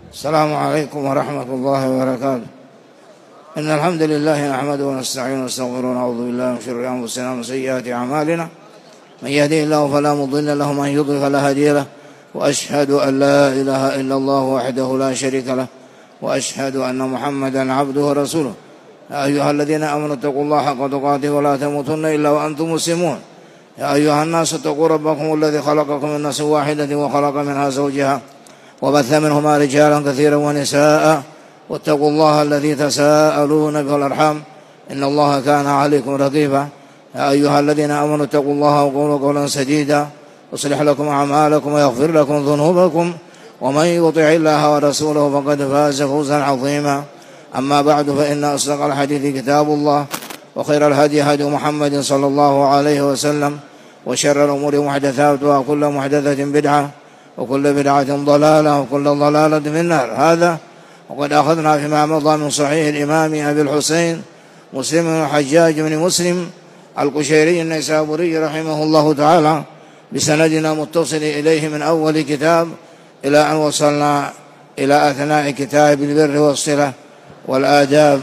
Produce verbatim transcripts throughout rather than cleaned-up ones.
السلام عليكم ورحمة الله وبركاته. إن الحمد لله نحمده ونستعينه ونستغفره ونعوذ بالله من شرور أنفسنا ومن سيئات أعمالنا، من يهده الله فلا مضل له ومن يضلل فلا هادي له، وأشهد أن لا إله إلا الله وحده لا شريك له، وأشهد أن محمدا عبده ورسوله. يا أيها الذين آمنوا اتقوا الله حق تقاته ولا تموتن إلا وأنتم مسلمون. يا أيها الناس اتقوا ربكم الذي خلقكم من نفس واحدة وخلق منها زوجها وبث منهما رجالا كثيرا ونساء، واتقوا الله الذي تساءلون به والأرحام إن الله كان عليكم رقيبا. يا أيها الذين آمنوا اتقوا الله وقولوا قولا سديدا يصلح لكم أعمالكم ويغفر لكم ذنوبكم، ومن يطع الله ورسوله فقد فاز فوزا عظيما. أما بعد، فإن أصدق الحديث كتاب الله، وخير الهدي هدي محمد صلى الله عليه وسلم، وشر الأمور محدثاتها، وكل محدثة بدعة، وكل بدعة ضلالة، وكل ضلالة في النار. هذا وقد أخذنا فيما مضى من صحيح الإمام أبي الحسين مسلم بن الحجاج بن مسلم القشيري النيسابوري رحمه الله تعالى بسندنا متصل إليه من أول كتاب إلى أن وصلنا إلى أثناء كتاب البر والصلة والآداب.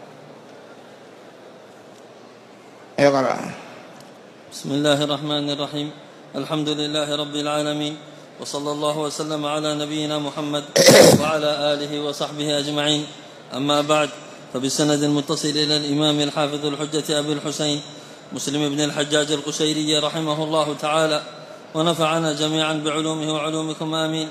اقرأ. بسم الله الرحمن الرحيم. الحمد لله رب العالمين، وصلى الله وسلم على نبينا محمد وعلى آله وصحبه أجمعين. أما بعد، فبسند المتصل إلى الإمام الحافظ الحجة أبي الحسين مسلم بن الحجاج القشيري رحمه الله تعالى، ونفعنا جميعا بعلومه وعلومكم آمين.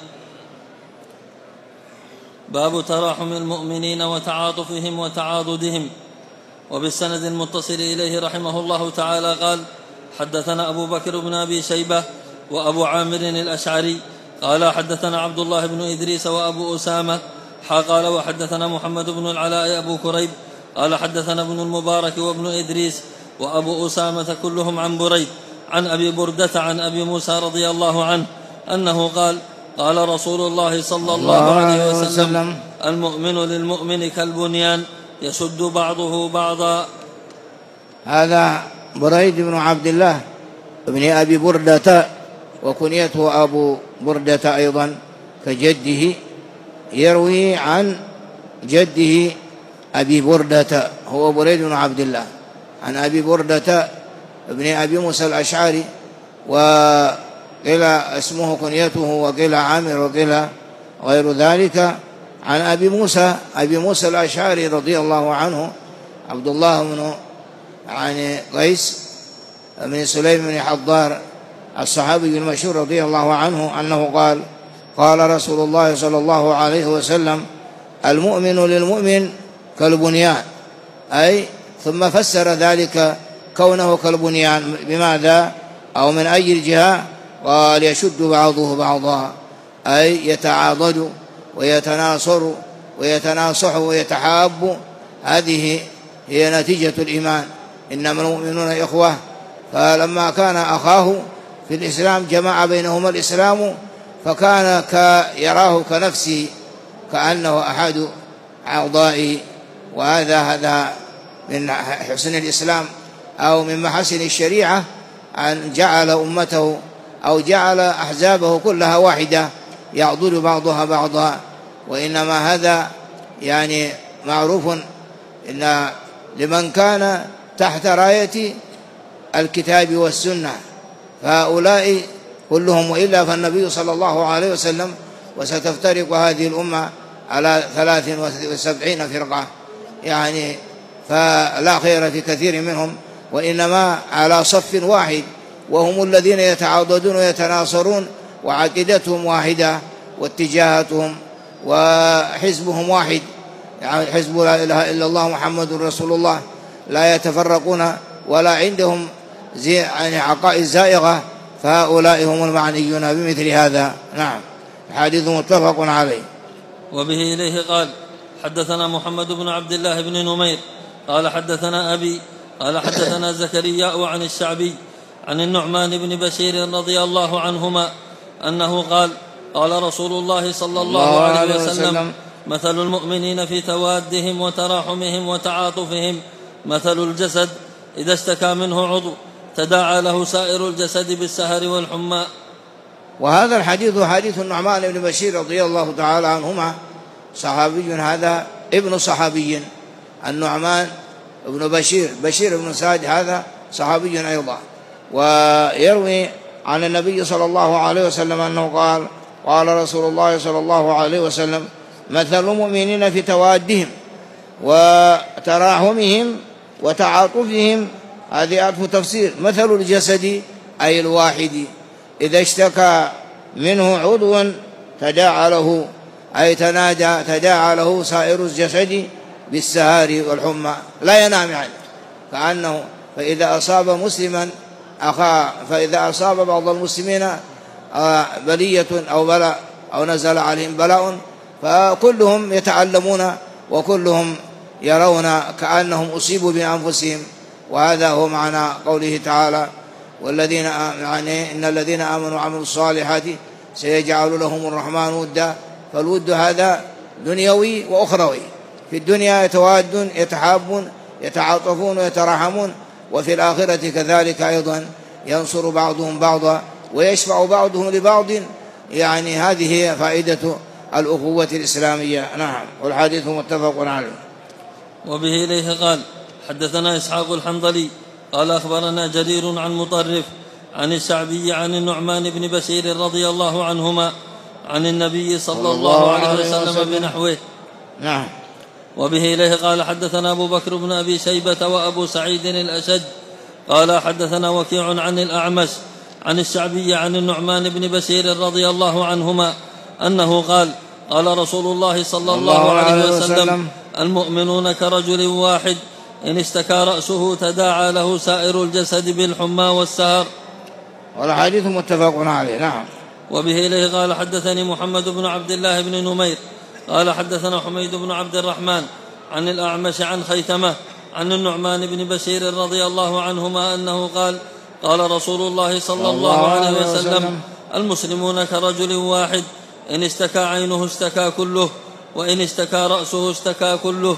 باب تراحم المؤمنين وتعاطفهم وتعاضدهم. وبالسند المتصل إليه رحمه الله تعالى قال: حدثنا أبو بكر بن أبي شيبة وأبو عامر الأشعري قال حدثنا عبد الله بن إدريس وأبو أسامة قال وحدثنا محمد بن العلاء أبو كريب قال حدثنا ابن المبارك وابن إدريس وأبو أسامة كلهم عن بريد عن أبي بردة عن أبي موسى رضي الله عنه أنه قال: قال رسول الله صلى الله عليه وسلم: المؤمن للمؤمن كالبنيان يشد بعضه بعضا. هذا بريد بن عبد الله ابن أبي بردة، وكنيته أبو بردة أيضا كجده، يروي عن جده أبي بردة هو بريد بن عبد الله عن أبي بردة ابن أبي موسى الأشعري، وقيل اسمه كنيته، وقيل عامر، وقيل غير ذلك، عن أبي موسى أبي موسى الأشعري رضي الله عنه عبد الله بن يعني قيس بن سليم بن حضار الصحابي المشهور رضي الله عنه أنه قال: قال رسول الله صلى الله عليه وسلم: المؤمن للمؤمن كالبنيان، أي ثم فسر ذلك كونه كالبنيان بماذا أو من أي الجهة؟ قال: يشد بعضه بعضا، أي يتعاضد ويتناصر ويتناصح ويتحاب. هذه هي نتيجة الإيمان، إنما المؤمنون إخوة. فلما كان أخاه في الإسلام جمع بينهما الإسلام، فكان يراه كنفسه، كأنه أحد أعضائه. وهذا هذا من حسن الإسلام أو من محاسن الشريعة، أن جعل أمته أو جعل أحزابه كلها واحدة يعضد بعضها بعضا. وإنما هذا يعني معروف إن لمن كان تحت راية الكتاب والسنة، فهؤلاء كلهم، وإلا فالنبي صلى الله عليه وسلم: وستفترق هذه الأمة على ثلاث وسبعين فرقة، يعني فلا خير في كثير منهم، وإنما على صف واحد، وهم الذين يتعاضدون ويتناصرون، وعقيدتهم واحدة، واتجاهاتهم وحزبهم واحد، يعني حزب لا إله إلا الله محمد رسول الله، لا يتفرقون ولا عندهم زي يعني عقائد زائغة. فهؤلاء هم المعنيون بمثل هذا. نعم، الحديث متفق عليه. وبه إليه قال: حدثنا محمد بن عبد الله بن نمير قال حدثنا أبي قال حدثنا زكرياء عن الشعبي عن النعمان بن بشير رضي الله عنهما أنه قال: قال رسول الله صلى الله عليه وسلم: مثل المؤمنين في توادهم وتراحمهم وتعاطفهم مثل الجسد إذا اشتكى منه عضو تداعى له سائر الجسد بالسهر والحمى. وهذا الحديث حديث النعمان بن بشير رضي الله تعالى عنهما صحابي هذا ابن صحابي. النعمان ابن بشير بشير بن سعد هذا صحابي أيضا. ويروي عن النبي صلى الله عليه وسلم أنه قال قال رسول الله صلى الله عليه وسلم مثل المؤمنين في توادهم وتراحمهم وتعاطفهم. هذه ألف تفسير. مثل الجسد أي الواحد إذا اشتكى منه عضو تداعى له أي تنادى تداعى له سائر الجسد بالسهار والحمى لا ينام عنه كأنه. فإذا أصاب مسلما أخا فإذا أصاب بعض المسلمين بلية أو بلاء أو نزل عليهم بلاء فكلهم يتعلمون وكلهم يرون كأنهم أصيبوا بأنفسهم. وهذا هو معنى قوله تعالى والذين يعني إن الذين آمنوا وعملوا الصالحات سيجعل لهم الرحمن ودا. فالود هذا دنيوي وأخروي. في الدنيا يتوادون يتحابون يتعاطفون ويتراحمون، وفي الآخرة كذلك أيضا ينصر بعضهم بعضا ويشفع بعضهم لبعض. يعني هذه هي فائدة الأخوة الإسلامية. نعم. والحديث متفق عليه. وبه إليه قال حدثنا إسحاق الحنظلي قال أخبرنا جرير عن مطرف عن الشعبي عن النعمان بن بشير رضي الله عنهما عن النبي صلى الله عليه وسلم بنحوه. نعم. وبه إليه قال حدثنا أبو بكر بن أبي شيبة وأبو سعيد الأشج قال حدثنا وكيع عن الأعمش عن الشعبي عن النعمان بن بشير رضي الله عنهما أنه قال قال رسول الله صلى الله عليه وسلم المؤمنون كرجل واحد إن اشتكى رأسه تداعى له سائر الجسد بالحمى والسهر. والحديث متفق عليه. نعم. وبه إليه قال حدثني محمد بن عبد الله بن نمير قال حدثنا حميد بن عبد الرحمن عن الأعمش عن خيثمة عن النعمان بن بشير رضي الله عنهما أنه قال قال رسول الله صلى الله عليه وسلم المسلمون كرجل واحد إن اشتكى عينه اشتكى كله وإن اشتكى رأسه اشتكى كله.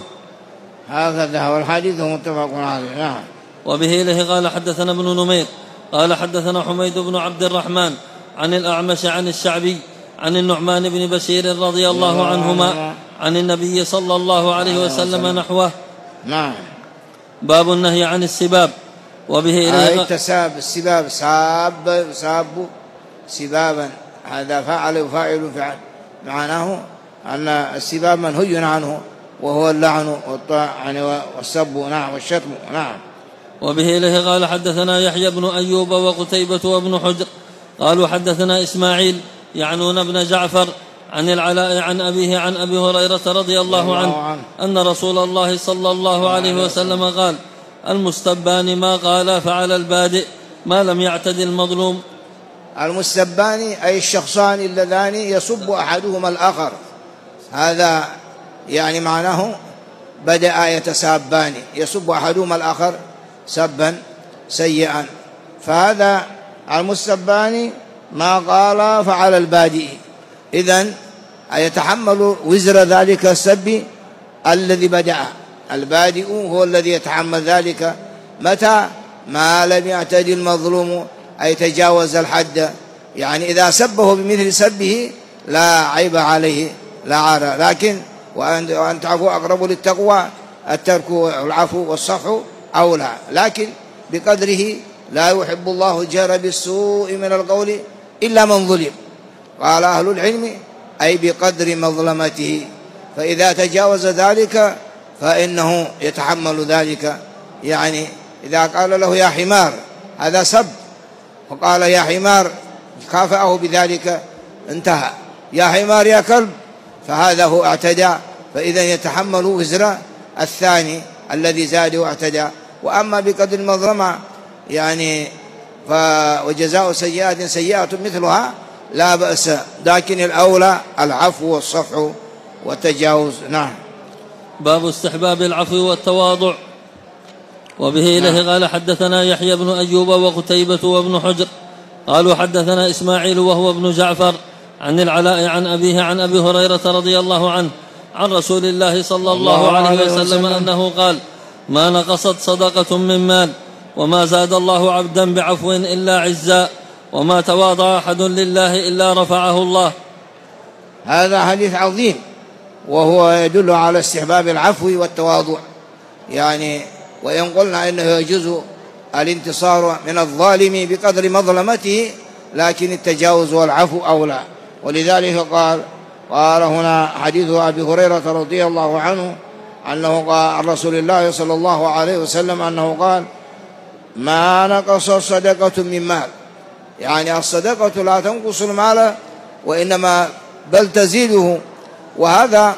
هكذا والحديث متفق عليه. نعم. وبه إليه قال حدثنا ابن نمير قال حدثنا حميد بن عبد الرحمن عن الأعمش عن الشعبي عن النعمان بن بشير رضي الله عنهما عن النبي صلى الله عليه وسلم نحوه. نعم. باب النهي عن السباب. وبه إليه التساب السباب ساب ساب سبابا هذا فاعل وفاعل فعل معناه أن السباب منهي عنه وهو اللعن والطعن والسب. نعم. والشتم. نعم. وبه إليه قال حدثنا يحيى بن أيوب وقتيبة وابن حجر قالوا حدثنا إسماعيل يعنون ابن جعفر عن العلاء عن أبيه عن أبي هريرة رضي الله عنه أن رسول الله صلى الله عليه وسلم قال المستبان ما قال فعلى البادئ ما لم يعتد المظلوم. المستبان أي الشخصان اللذان يسب أحدهما الآخر. هذا يعني معناه بدأ يتسابان يسب أحدهما الآخر سبا سيئا. فهذا المستبان ما قال فعلى البادئ. إذن يتحمل وزر ذلك السب الذي بدأ. البادئ هو الذي يتحمل ذلك متى ما لم يعتدي المظلوم أي تجاوز الحد. يعني إذا سبه بمثل سبه لا عيب عليه لا عار. لكن وأن تعفو أقرب للتقوى الترك والعفو والصفح أولى. لكن بقدره لا يحب الله الجهر بالسوء من القول إلا من ظلم. قال أهل العلم أي بقدر مظلمته. فإذا تجاوز ذلك فإنه يتحمل ذلك. يعني إذا قال له يا حمار هذا سب وقال يا حمار كافأه بذلك انتهى. يا حمار يا كلب فهذا هو اعتدى. فإذا يتحمل وزر الثاني الذي زاد واعتدى. وأما بقدر المظلمة يعني وجزاء سيئات سيئة مثلها لا بأس. لكن الأولى العفو والصفح والتجاوز. نعم. باب استحباب العفو والتواضع. وبه إليه قال حدثنا يحيى بن أيوب وقتيبة وابن حجر قالوا حدثنا إسماعيل وهو ابن جعفر عن العلاء عن أبيه عن أبي هريرة رضي الله عنه عن رسول الله صلى الله عليه وسلم أنه قال ما نقصت صدقة من مال وما زاد الله عبدا بعفو إلا عزا وما تواضع أحد لله إلا رفعه الله. هذا حديث عظيم وهو يدل على استحباب العفو والتواضع. يعني وإن قلنا إنه يجوز الانتصار من الظالم بقدر مظلمته، لكن التجاوز والعفو أولى. ولذلك قال قال هنا حديث أبي هريرة رضي الله عنه أنه قال عن رسول الله صلى الله عليه وسلم أنه قال: ما نقص صدقة من مال. يعني الصدقة لا تنقص المال، وإنما بل تزيده. وهذا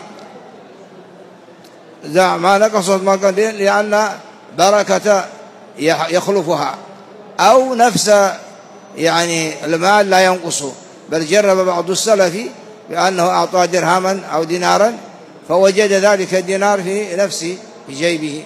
ما نقص لأن بركة يخلفها، أو نفس يعني المال لا ينقص. بل جرب بعض السلف بأنه أعطى درهما أو دينارا فوجد ذلك الدينار في نفسه في جيبه،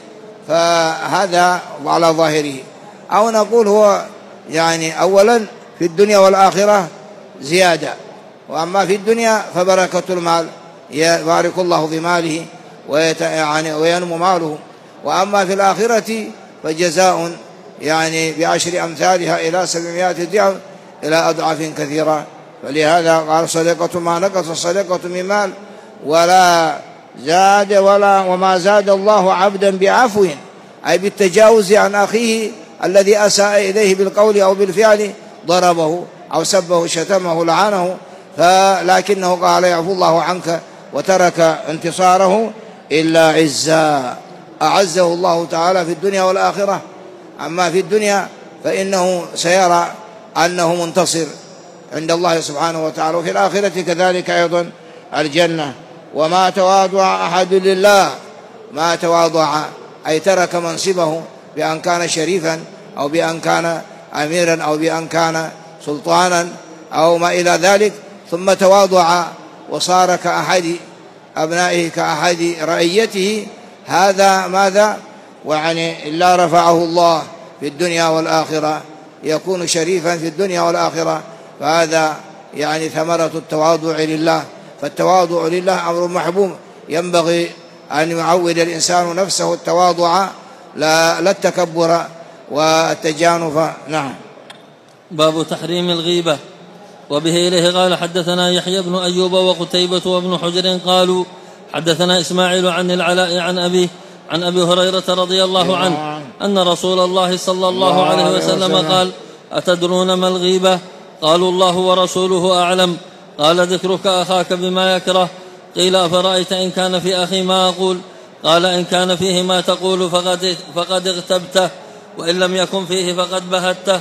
فهذا على ظاهره. أو نقول هو يعني أولا في الدنيا والآخرة زيادة، وأما في الدنيا فبركة المال يبارك الله في ماله يعني وينمو ماله، وأما في الآخرة فجزاء يعني بعشر أمثالها إلى سبعمائة ضعف إلى أضعاف كثيرة. فلهذا قال: صدقة ما نقص صدقة من مال ولا زاد ولا وما زاد الله عبدا بعفو، أي بالتجاوز عن أخيه الذي أساء إليه بالقول أو بالفعل، ضربه أو سبه شتمه لعنه، فلكنه قال: يعفو الله عنك، وترك انتصاره إلا عزا أعزه الله تعالى في الدنيا والآخرة. أما في الدنيا فإنه سيرى أنه منتصر عند الله سبحانه وتعالى، وفي الآخرة كذلك أيضا الجنة. وما تواضع أحد لله، ما تواضع أي ترك منصبه بأن كان شريفا أو بأن كان أميرا أو بأن كان سلطانا أو ما إلى ذلك، ثم تواضع وصار كأحد أبنائه كأحد رعيته، هذا ماذا؟ ويعني إلا رفعه الله في الدنيا والآخرة، يكون شريفا في الدنيا والآخرة. فهذا يعني ثمرة التواضع لله. فالتواضع لله أمر محبوب، ينبغي أن يعود الإنسان نفسه التواضع لا, لا التكبر والتجانف. نعم. باب تحريم الغيبة. وبه إليه قال: حدثنا يحيى بن أيوب وقتيبة وابن حجر قالوا حدثنا إسماعيل عن العلاء عن أبيه عن أبي هريرة رضي الله عنه أن رسول الله صلى الله عليه وسلم قال: أتدرون ما الغيبة؟ قالوا: الله ورسوله أعلم. قال: ذكرك أخاك بما يكره. قيل: أفرأيت إن كان في أخي ما أقول؟ قال: إن كان فيه ما تقول فقد, فقد اغتبته، وإن لم يكن فيه فقد بهته.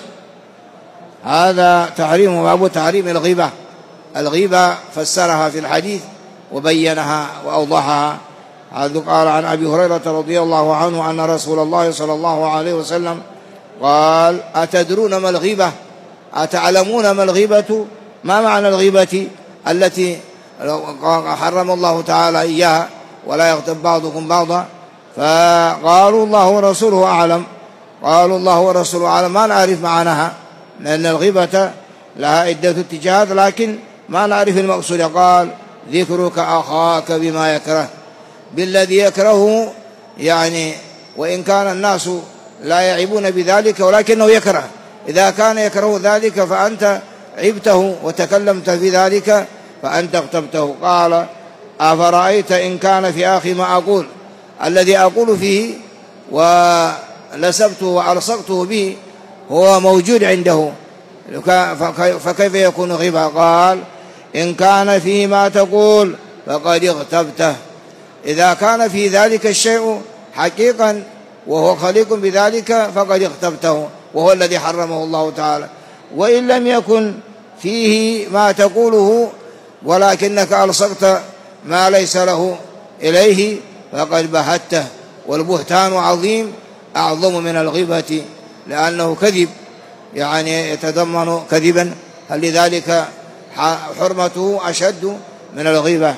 هذا تحريم باب تحريم الغيبة. الغيبة فسرها في الحديث وبينها وأوضحها. هذا قال عن أبي هريرة رضي الله عنه أن رسول الله صلى الله عليه وسلم قال: أتدرون ما الغيبة؟ أتعلمون ما الغيبة؟ ما معنى الغيبة التي حرم الله تعالى إياها ولا يغتب بعضكم بعضا؟ فقالوا: الله ورسوله أعلم. قالوا: الله ورسوله أعلم، ما نعرف معناها، لأن الغيبة لها عدة اتجاهات، لكن ما نعرف المقصود. قال: ذكرك أخاك بما يكره، بالذي يكرهه، يعني وإن كان الناس لا يعيبون بذلك ولكنه يكره. إذا كان يكره ذلك فأنت عبته وتكلمت في ذلك فأنت اغتبته. قال: أفرأيت إن كان في أخي ما أقول؟ الذي أقول فيه ولسبته وألصقته به هو موجود عنده، فكيف يكون غيبة؟ قال: إن كان فيه ما تقول فقد اغتبته. إذا كان في ذلك الشيء حقيقا وهو خليق بذلك فقد اغتبته، وهو الذي حرمه الله تعالى. وإن لم يكن فيه ما تقوله ولكنك ألصقت ما ليس له إليه فقد بهته. والبهتان عظيم، أعظم من الغيبة، لأنه كذب، يعني يتضمن كذبا، فلذلك حرمته أشد من الغيبة.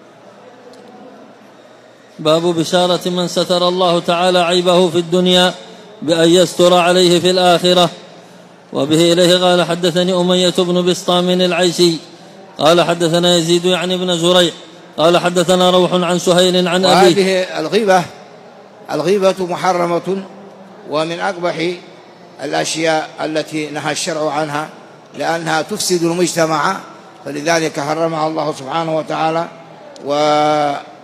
باب بشارة من ستر الله تعالى عيبه في الدنيا بأن يستر عليه في الآخرة. وبه إليه قال: حدثني أمية بن بسطام العيسي قال: حدثنا يزيد يعني بن زريع قال: حدثنا روح عن سهيل عن أبيه. وهذه الغيبة الغيبة محرمة، ومن أقبح الأشياء التي نهى الشرع عنها، لأنها تفسد المجتمع، فلذلك حرمها الله سبحانه وتعالى. و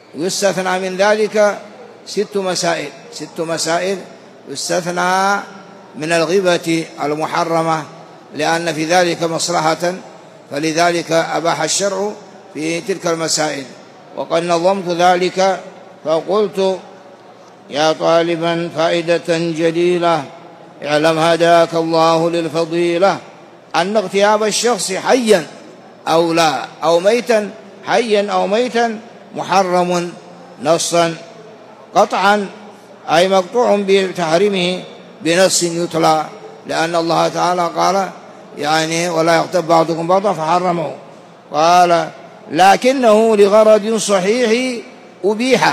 يستثنى من ذلك ست مسائل ست مسائل يستثنى من الغيبة المحرمة لأن في ذلك مصلحة، فلذلك أباح الشرع في تلك المسائل. وقد نظمت ذلك فقلت: يا طالبا فائدة جليلة، اعلم هداك الله للفضيلة أن اغتياب الشخص حيا أو لا أو ميتا حيا أو ميتا محرم نصا قطعا، أي مقطوع بتحريمه بنص يتلى، لأن الله تعالى قال يعني: ولا يغتب بعضكم بعضا فحرمه. قال: لكنه لغرض صحيح أبيح،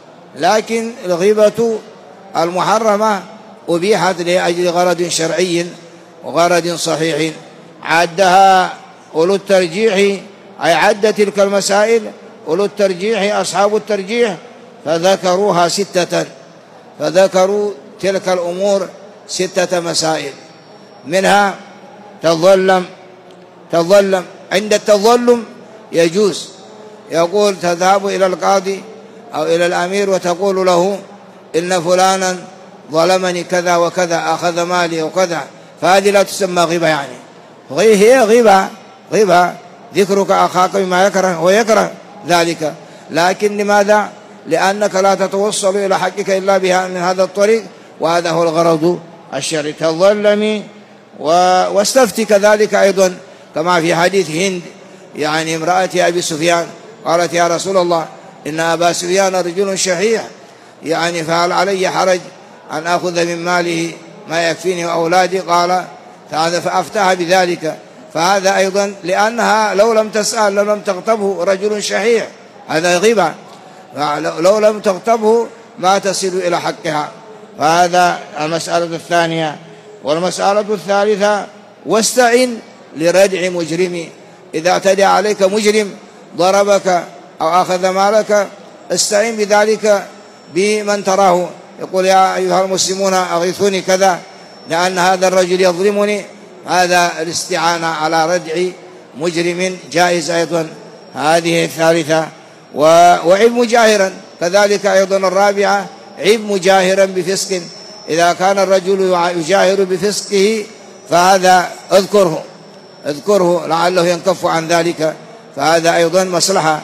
لكن الغيبة المحرمة أبيحت لأجل غرض شرعي وغرض صحيح عدها أولو الترجيح، أي عد تلك المسائل أولو الترجيح أصحاب الترجيح فذكروها ستة، فذكروا تلك الأمور ستة مسائل، منها تظلم تظلم عند التظلم يجوز، يقول: تذهب إلى القاضي أو إلى الأمير وتقول له: إن فلانا ظلمني كذا وكذا، أخذ مالي وكذا، فهذه لا تسمى غيبة، يعني هي غيبة غيبة ذكرك أخاك بما يكره ويكره ذلك، لكن لماذا؟ لأنك لا تتوصل إلى حقك إلا بها من هذا الطريق، وهذا هو الغرض الشرعي. تظلمي واستفتي كذلك أيضا، كما في حديث هند يعني امرأة أبي سفيان قالت: يا رسول الله، إن أبا سفيان رجل شحيح، يعني فهل علي حرج أن أخذ من ماله ما يكفيني وأولادي؟ قال: فأفتاها بذلك. فهذا أيضا لأنها لو لم تسأل، لو لم تغتبه رجل شحيح، هذا غيبة، لو لم تغتبه ما تصل إلى حقها. فهذا المسألة الثانية. والمسألة الثالثة: واستعن لردع مجرم، إذا اعتدى عليك مجرم ضربك أو أخذ مالك، استعن بذلك بمن تراه، يقول: يا أيها المسلمون أغيثوني كذا لأن هذا الرجل يظلمني، هذا الاستعانة على ردع مجرم جائز أيضا. هذه الثالثة. وعب مجاهرا كذلك أيضا الرابعة: عب مجاهرا بفسق، إذا كان الرجل يجاهر بفسقه فهذا اذكره اذكره لعله ينكف عن ذلك، فهذا أيضا مصلحة.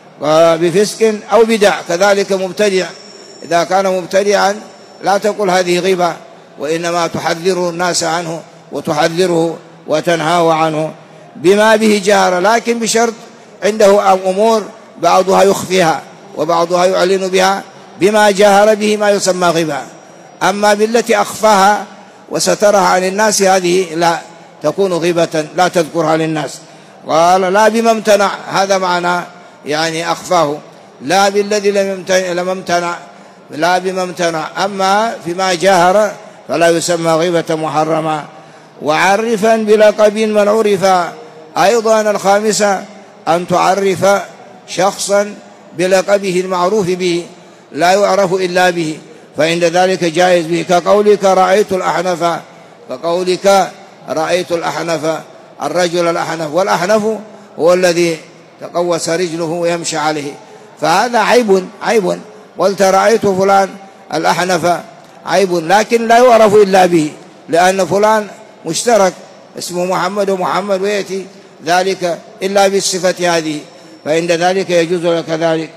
بفسق أو بدع كذلك مبتدع، إذا كان مبتدعا لا تقول هذه غيبة، وإنما تحذر الناس عنه وتحذره وتنهاه عنه بما به جهر، لكن بشرط عنده أمور بعضها يخفيها وبعضها يعلن بها، بما جهر به ما يسمى غيبة. أما بالتي أخفاها وسترها عن الناس هذه لا تكون غيبة، لا تذكرها للناس. قال: لا بما امتنع، هذا معنى يعني أخفاه، لا بالذي لم امتنع، لا بما امتنع. أما فيما جاهر فلا يسمى غيبة محرمة. وعرفا بلقب من عرف، أيضا الخامسة: أن تعرف شخصا بلقبه المعروف به، لا يعرف إلا به، فعند ذلك جائز به، كقولك رأيت الأحنف، كقولك رأيت الأحنف، الرجل الأحنف، والأحنف هو الذي تقوس رجله ويمشي عليه، فهذا عيب عيب قلت رأيت فلان الأحنف عيب، لكن لا يعرف إلا به، لأن فلان مشترك اسمه محمد ومحمد، ويأتي ذلك إلا بالصفة هذه، فعند ذلك يجوز لك ذلك.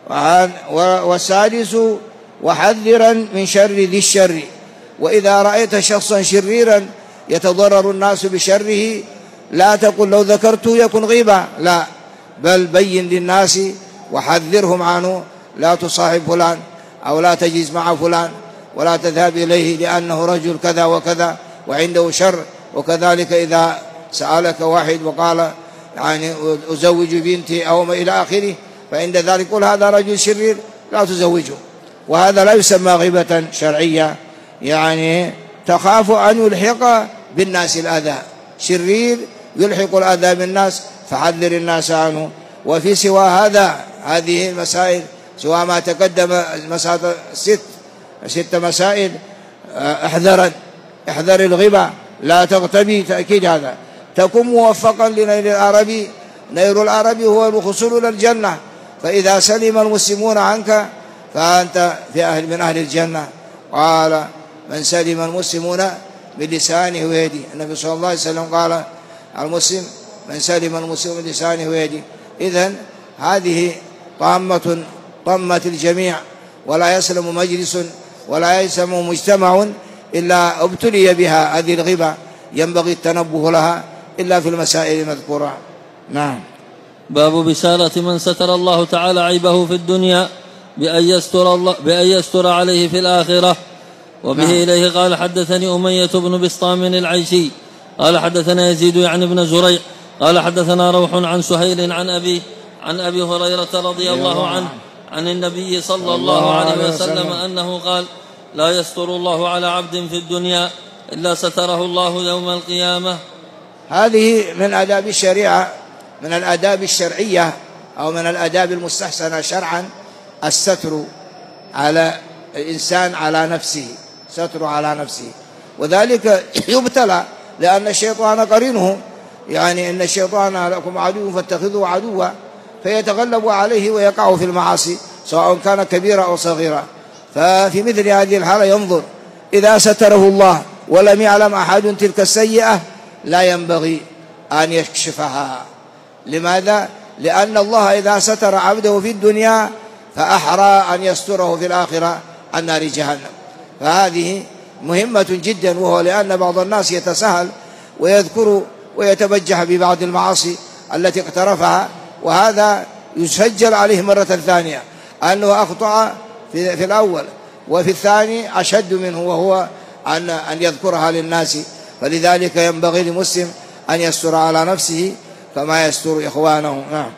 والسادس: وحذرا من شر ذي الشر، وإذا رأيت شخصا شريرا يتضرر الناس بشره لا تقل لو ذكرته يكون غيبة، لا، بل بين للناس وحذرهم عنه، لا تصاحب فلان أو لا تجلس مع فلان ولا تذهب إليه لأنه رجل كذا وكذا وعنده شر. وكذلك إذا سألك واحد وقال يعني أزوج بنتي أو ما إلى آخره، فعند ذلك قل هذا رجل شرير لا تزوجه، وهذا لا يسمى غيبة شرعية، يعني تخاف أن يلحق بالناس الأذى، شرير يلحق الأذى بالناس فحذر الناس عنه. وفي سوى هذا هذه المسائل سوى ما تقدم المسائل ست ست مسائل احذرا احذر الغيبة، لا تغتبي، تأكيد هذا. تكون موفقا لنيل العربي، نيل العربي هو الوصول إلى الجنة، فإذا سلم المسلمون عنك فأنت في أهل من أهل الجنة. قال من سلم المسلمون بلسانه ويده، النبي صلى الله عليه وسلم قال المسلم من سلم المسلم بلسانه ويده. إذن هذه طامة طمت الجميع، ولا يسلم مجلس ولا يسلم مجتمع إلا ابتلي بها هذه الغيبة، ينبغي التنبه لها إلا في المسائل المذكورة. نعم. باب بشارة من ستر الله تعالى عيبه في الدنيا بأن يستر, الله بأن يستر عليه في الآخرة. وبه نعم. إليه قال حدثني أمية بن بسطام العيشي قال حدثنا يزيد يعني بن زريع قال حدثنا روح عن سهيل عن أبي عن أبي هريرة رضي الله عنه عن النبي صلى الله عليه وسلم أنه قال لا يستر الله على عبد في الدنيا إلا ستره الله يوم القيامة. هذه من آداب الشريعة، من الآداب الشرعية أو من الآداب المستحسنة شرعا الستر على الإنسان على نفسه، ستر على نفسه، وذلك يبتلى لأن الشيطان قرينه، يعني إن الشيطان لكم عدو فاتخذوه عدوا، فيتغلب عليه ويقع في المعاصي سواء كان كبيرا أو صغيرا. ففي مثل هذه الحالة ينظر إذا ستره الله ولم يعلم أحد تلك السيئة لا ينبغي أن يكشفها. لماذا؟ لأن الله إذا ستر عبده في الدنيا فأحرى أن يستره في الآخرة عن نار جهنم. فهذه مهمة جدا، وهو لأن بعض الناس يتساهل ويذكر ويتبجح ببعض المعاصي التي اقترفها، وهذا يسجل عليه مرة ثانية أنه أخطأ في, في الأول، وفي الثاني أشد منه، وهو أن, أن يذكرها للناس. فلذلك ينبغي لمسلم أن يستر على نفسه كما يستر إخوانه. نعم.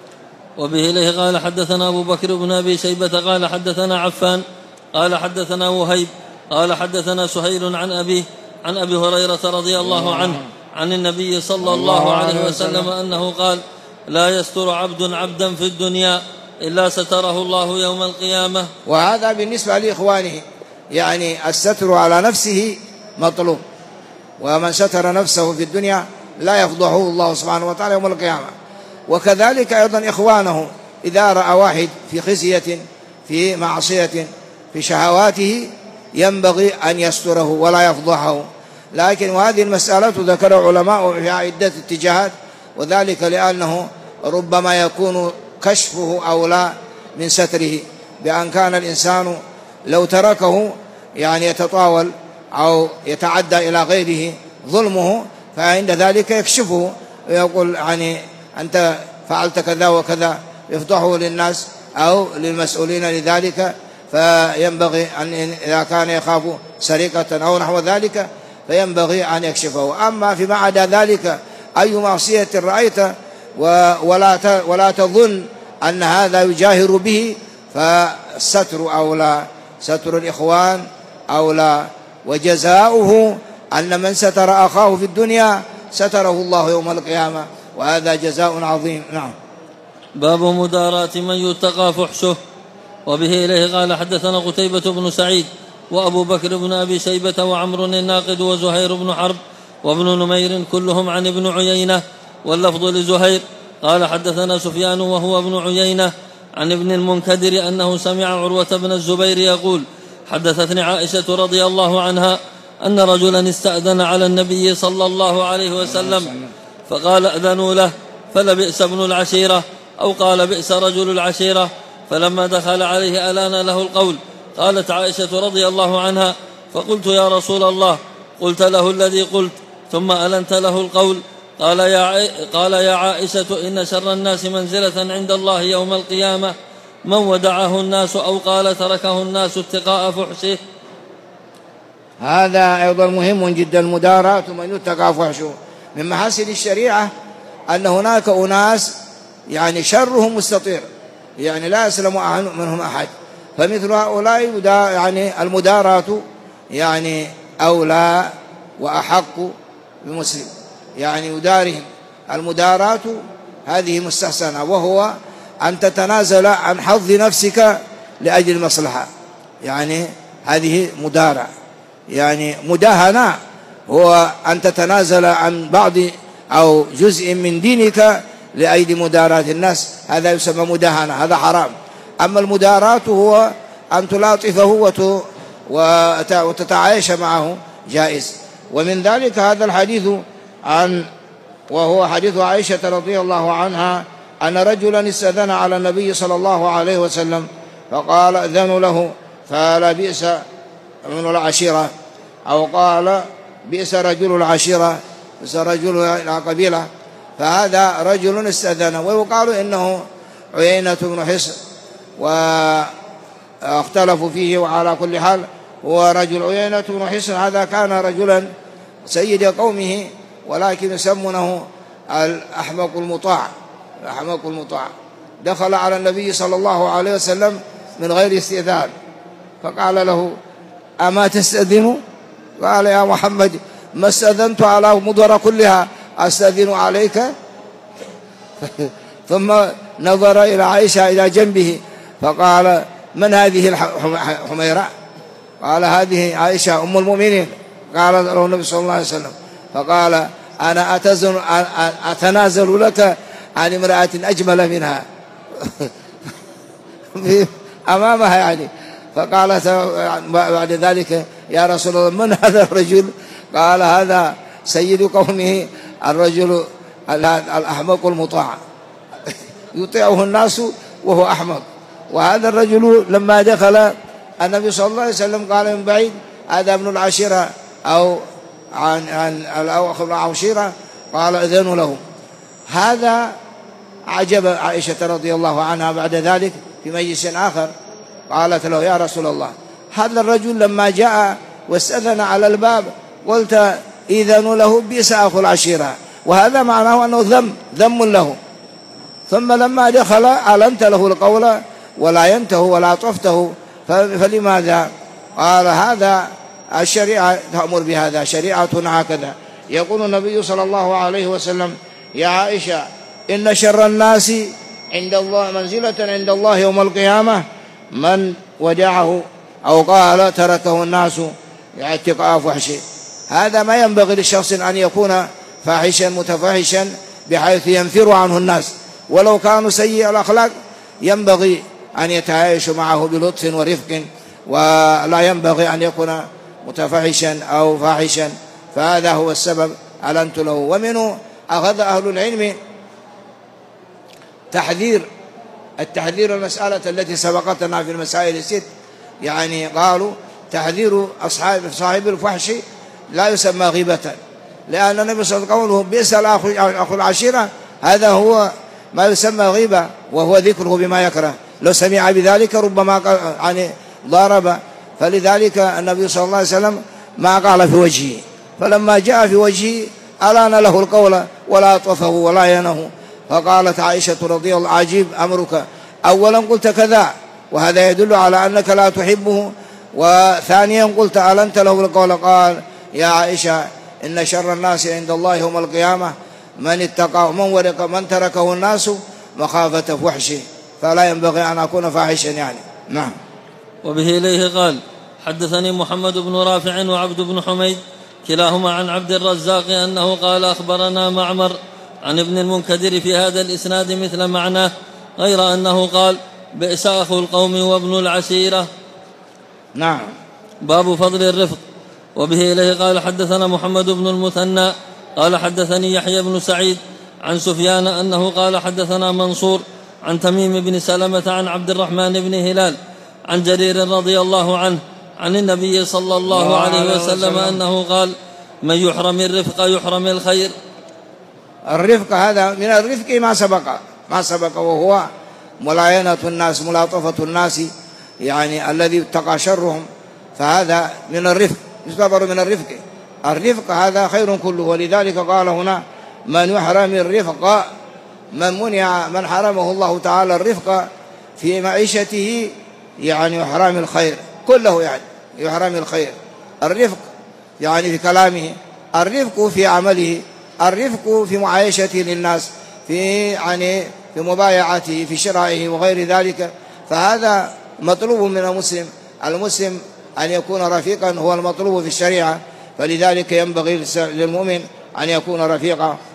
وبه إليه قال حدثنا أبو بكر بن أبي شيبة قال حدثنا عفان قال حدثنا وهيب قال حدثنا سهيل عن أبيه عن أبي هريرة رضي الله عنه عن النبي صلى الله عليه وسلم أنه قال لا يستر عبد عبدا في الدنيا إلا ستره الله يوم القيامة. وهذا بالنسبة لإخوانه، يعني الستر على نفسه مطلوب، ومن ستر نفسه في الدنيا لا يفضحه الله سبحانه وتعالى يوم القيامة. وكذلك أيضا إخوانه، إذا رأى واحد في خزية في معصية في شهواته ينبغي أن يستره ولا يفضحه. لكن وهذه المسألة ذكر علماء في عدة اتجاهات، وذلك لأنه ربما يكون كشفه أولى من ستره، بأن كان الإنسان لو تركه يعني يتطاول أو يتعدى إلى غيره ظلمه، فعند ذلك يكشفه ويقول يعني أنت فعلت كذا وكذا، يفضحه للناس أو للمسؤولين لذلك. فينبغي أن إذا كان يخاف سرقة أو نحو ذلك فينبغي أن يكشفه. أما فيما عدا ذلك أي معصية رأيت ولا ولا تظن أن هذا يجاهر به فالستر أولى، ستر الإخوان أولى. وجزاؤه أن من ستر أخاه في الدنيا ستره الله يوم القيامة، وهذا جزاء عظيم. نعم. باب مداراة من يتقى فحشه. وبه إليه قال حدثنا قتيبة بن سعيد وأبو بكر بن أبي شيبة وعمر الناقد وزهير بن حرب وابن نمير كلهم عن ابن عيينة، واللفظ لزهير قال حدثنا سفيان وهو ابن عيينة عن ابن المنكدر أنه سمع عروة بن الزبير يقول حدثتني عائشة رضي الله عنها أن رجلا استأذن على النبي صلى الله عليه وسلم فقال أذنوا له، فلبئس ابن العشيرة أو قال بئس رجل العشيرة. فلما دخل عليه ألان له القول. قالت عائشة رضي الله عنها فقلت يا رسول الله قلت له الذي قلت ثم ألنت له القول؟ قال يا, قال يا عائشة إن شر الناس منزلة عند الله يوم القيامة من ودعه الناس أو قال تركه الناس اتقاء فحشه. هذا أيضا مهم جدا، مداراة من يتقى فحشه. من محاسن الشريعة أن هناك أناس يعني شرهم مستطير، يعني لا يسلم منهم أحد، فمثل هؤلاء يعني المداراة يعني أولى وأحق بمسلم، يعني يدارهم. المداراة هذه مستحسنة، وهو أن تتنازل عن حظ نفسك لأجل المصلحة، يعني هذه مدارة. يعني مداهنة هو أن تتنازل عن بعض أو جزء من دينك لأيدي مداراة الناس، هذا يسمى مداهنة، هذا حرام. أما المداراة هو أن تلاطفه وتتعايش معه جائز. ومن ذلك هذا الحديث عن وهو حديث عائشة رضي الله عنها أن رجلا استأذن على النبي صلى الله عليه وسلم فقال أذن له فلا بئس من العشيرة، أو قال بئس رجل العشيرة، بئس رجل القبيلة. فهذا رجل استأذن، ويقال إنه عيينة بن حصن، واختلفوا فيه. وعلى كل حال هو رجل عيينة بن حصن هذا كان رجلا سيد قومه، ولكن يسمونه الأحمق المطاع، الأحمق المطاع. دخل على النبي صلى الله عليه وسلم من غير استئذان، فقال له أما تستأذن؟ قال يا محمد ما استأذنت على مضر كلها، أستأذن عليك؟ ثم نظر إلى عائشة إلى جنبه فقال من هذه الحميرة؟ قال هذه عائشة أم المؤمنين. قال له النبي صلى الله عليه وسلم فقال أنا أتنازل لك عن امرأة أجمل منها أمامها يعني. فقالت بعد ذلك يا رسول الله من هذا الرجل؟ قال هذا سيد قومه الرجل الأحمق المطاع يطيعه الناس وهو أحمق. وهذا الرجل لما دخل النبي صلى الله عليه وسلم قال من بعيد هذا ابن العشيرة أو عن عن الأخ العشيرة، قال أذن له. هذا عجب عائشة رضي الله عنها. بعد ذلك في مجلس آخر قالت له يا رسول الله هذا الرجل لما جاء واستأذن على الباب قلت إذن له بئس أخو العشيرة، وهذا معناه أنه ذم ذم له، ثم لما دخل أعلنت له القول ولا ينته ولا طفته، فلماذا؟ قال هذا الشريعة تأمر بهذا، شريعتنا هكذا. يقول النبي صلى الله عليه وسلم يا عائشة إن شر الناس عند الله منزلة عند الله يوم القيامة من ودعه أو قال تركه الناس اتقاء فحشه. هذا ما ينبغي للشخص أن يكون فاحشا متفاحشا بحيث ينفر عنه الناس، ولو كانوا سيء الأخلاق ينبغي أن يتعايش معه بلطف ورفق، ولا ينبغي أن يكون متفاحشا أو فاحشا. فهذا هو السبب أعلنت له. ومنه أخذ أهل العلم تحذير التحذير المسألة التي سبقتنا في المسائل الست، يعني قالوا تحذير أصحاب صاحب الفحش لا يسمى غيبة، لأن النبي صلى الله عليه وسلم قوله بئس أخو العشيرة هذا هو ما يسمى غيبة، وهو ذكره بما يكره. لو سمع بذلك ربما يعني ضارب. فلذلك النبي صلى الله عليه وسلم ما قال في وجهه، فلما جاء في وجهه ألان له القول ولا أطفه ولا ينه. فقالت عائشة رضي الله عجيب أمرك، أولا قلت كذا وهذا يدل على أنك لا تحبه، وثانيا قلت ألنت له القول. قال يا عائشة إن شر الناس عند الله يوم القيامة من اتقى ومن ورق من تركه الناس مخافة فحشه، فلا ينبغي أن أكون فاحشا يعني. نعم. وبه إليه قال حدثني محمد بن رافع وعبد بن حميد كلاهما عن عبد الرزاق أنه قال أخبرنا معمر عن ابن المنكدر في هذا الإسناد مثل معناه، غير أنه قال بئس أخو القوم وابن العشيرة. نعم. باب فضل الرفق. وبه إليه قال حدثنا محمد بن المثنى قال حدثني يحيى بن سعيد عن سفيان أنه قال حدثنا منصور عن تميم بن سلمة عن عبد الرحمن بن هلال عن جرير رضي الله عنه عن النبي صلى الله عليه وسلم أنه قال من يحرم الرفق يحرم الخير. الرفق هذا من الرفق ما سبق ما سبق وهو ملاينة الناس ملاطفة الناس، يعني الذي اتقى شرهم، فهذا من الرفق يعتبر من الرفق. الرفق هذا خير كله. ولذلك قال هنا من يحرم الرفق، من منع من حرمه الله تعالى الرفق في معيشته يعني يحرم الخير كله، يعني يحرم الخير. الرفق يعني في كلامه، الرفق في عمله، الرفق في معايشته للناس، في يعني في مبايعته، في شرائه وغير ذلك. فهذا مطلوب من المسلم. المسلم أن يكون رفيقا هو المطلوب في الشريعة، فلذلك ينبغي للمؤمن أن يكون رفيقا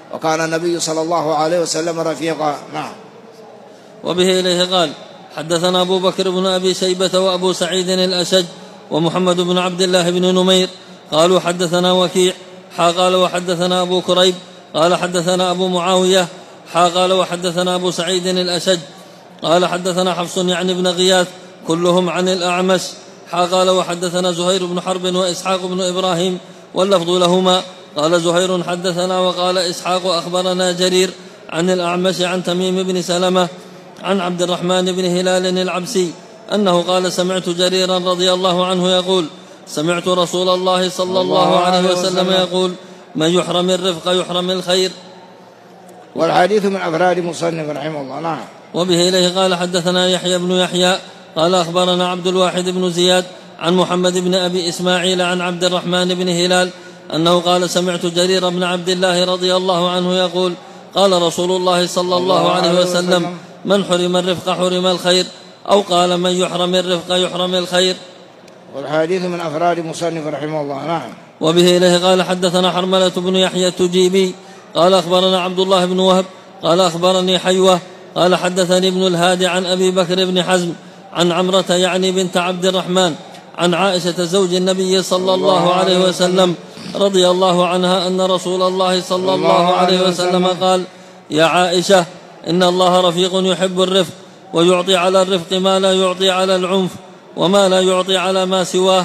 وكان النبي صلى الله عليه وسلم رفيقا. نعم. وبه إليه قال حدثنا أبو بكر بن أبي شيبة وأبو سعيد الأشج ومحمد بن عبد الله بن نمير قالوا حدثنا وكيع حا قال وحدثنا أبو كريب قال حدثنا أبو معاوية حا قال وحدثنا أبو سعيد الأشج قال حدثنا حفص يعني بن غياث كلهم عن الأعمش حا قال وحدثنا زهير بن حرب وإسحاق بن إبراهيم واللفظ لهما قال زهير حدثنا وقال إسحاق أخبرنا جرير عن الأعمش عن تميم بن سلمة عن عبد الرحمن بن هلال العبسي أنه قال سمعت جريرا رضي الله عنه يقول سمعت رسول الله صلى الله عليه وسلم يقول من يحرم الرفق يحرم الخير. والحديث من أفراد مصنف رحمه الله. نعم. وبه إليه قال حدثنا يحيى بن يحيى قال أخبرنا عبد الواحد بن زياد عن محمد بن أبي إسماعيل عن عبد الرحمن بن هلال أنه قال سمعت جرير بن عبد الله رضي الله عنه يقول قال رسول الله صلى الله عليه وسلم من حرم الرفق حرم الخير أو قال من يحرم الرفق يحرم الخير. والحديث من أفراد مصنف رحمه الله. نعم. وبه إليه قال حدثنا حرملة بن يحيى التجيبي قال أخبرنا عبد الله بن وهب قال أخبرني حيوة قال حدثني ابن الهادي عن أبي بكر بن حزم عن عمرة يعني بنت عبد الرحمن عن عائشة زوج النبي صلى الله عليه وسلم رضي الله عنها أن رسول الله صلى الله عليه وسلم قال يا عائشة إن الله رفيق يحب الرفق ويعطي على الرفق ما لا يعطي على العنف وما لا يعطي على ما سواه.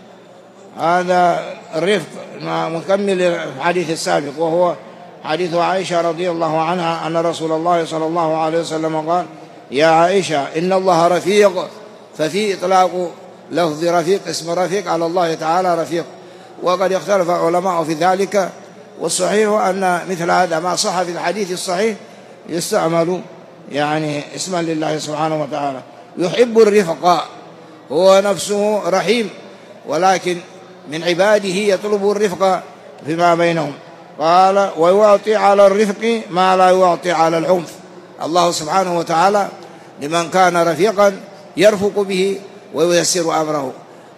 هذا الرفق مكمل الحديث السابق وهو حديث عائشة رضي الله عنها أن رسول الله صلى الله عليه وسلم قال يا عائشة إن الله رفيق، ففي إطلاق لفظ رفيق اسم رفيق على الله تعالى رفيق، وقد اختلف علماء في ذلك، والصحيح أن مثل هذا ما صح في الحديث الصحيح يستعمل يعني اسما لله سبحانه وتعالى. يحب الرفق، هو نفسه رحيم ولكن من عباده يطلب الرفق فيما بينهم. قال ويعطي على الرفق ما لا يعطي على العنف. الله سبحانه وتعالى لمن كان رفيقا يرفق به وييسر أمره،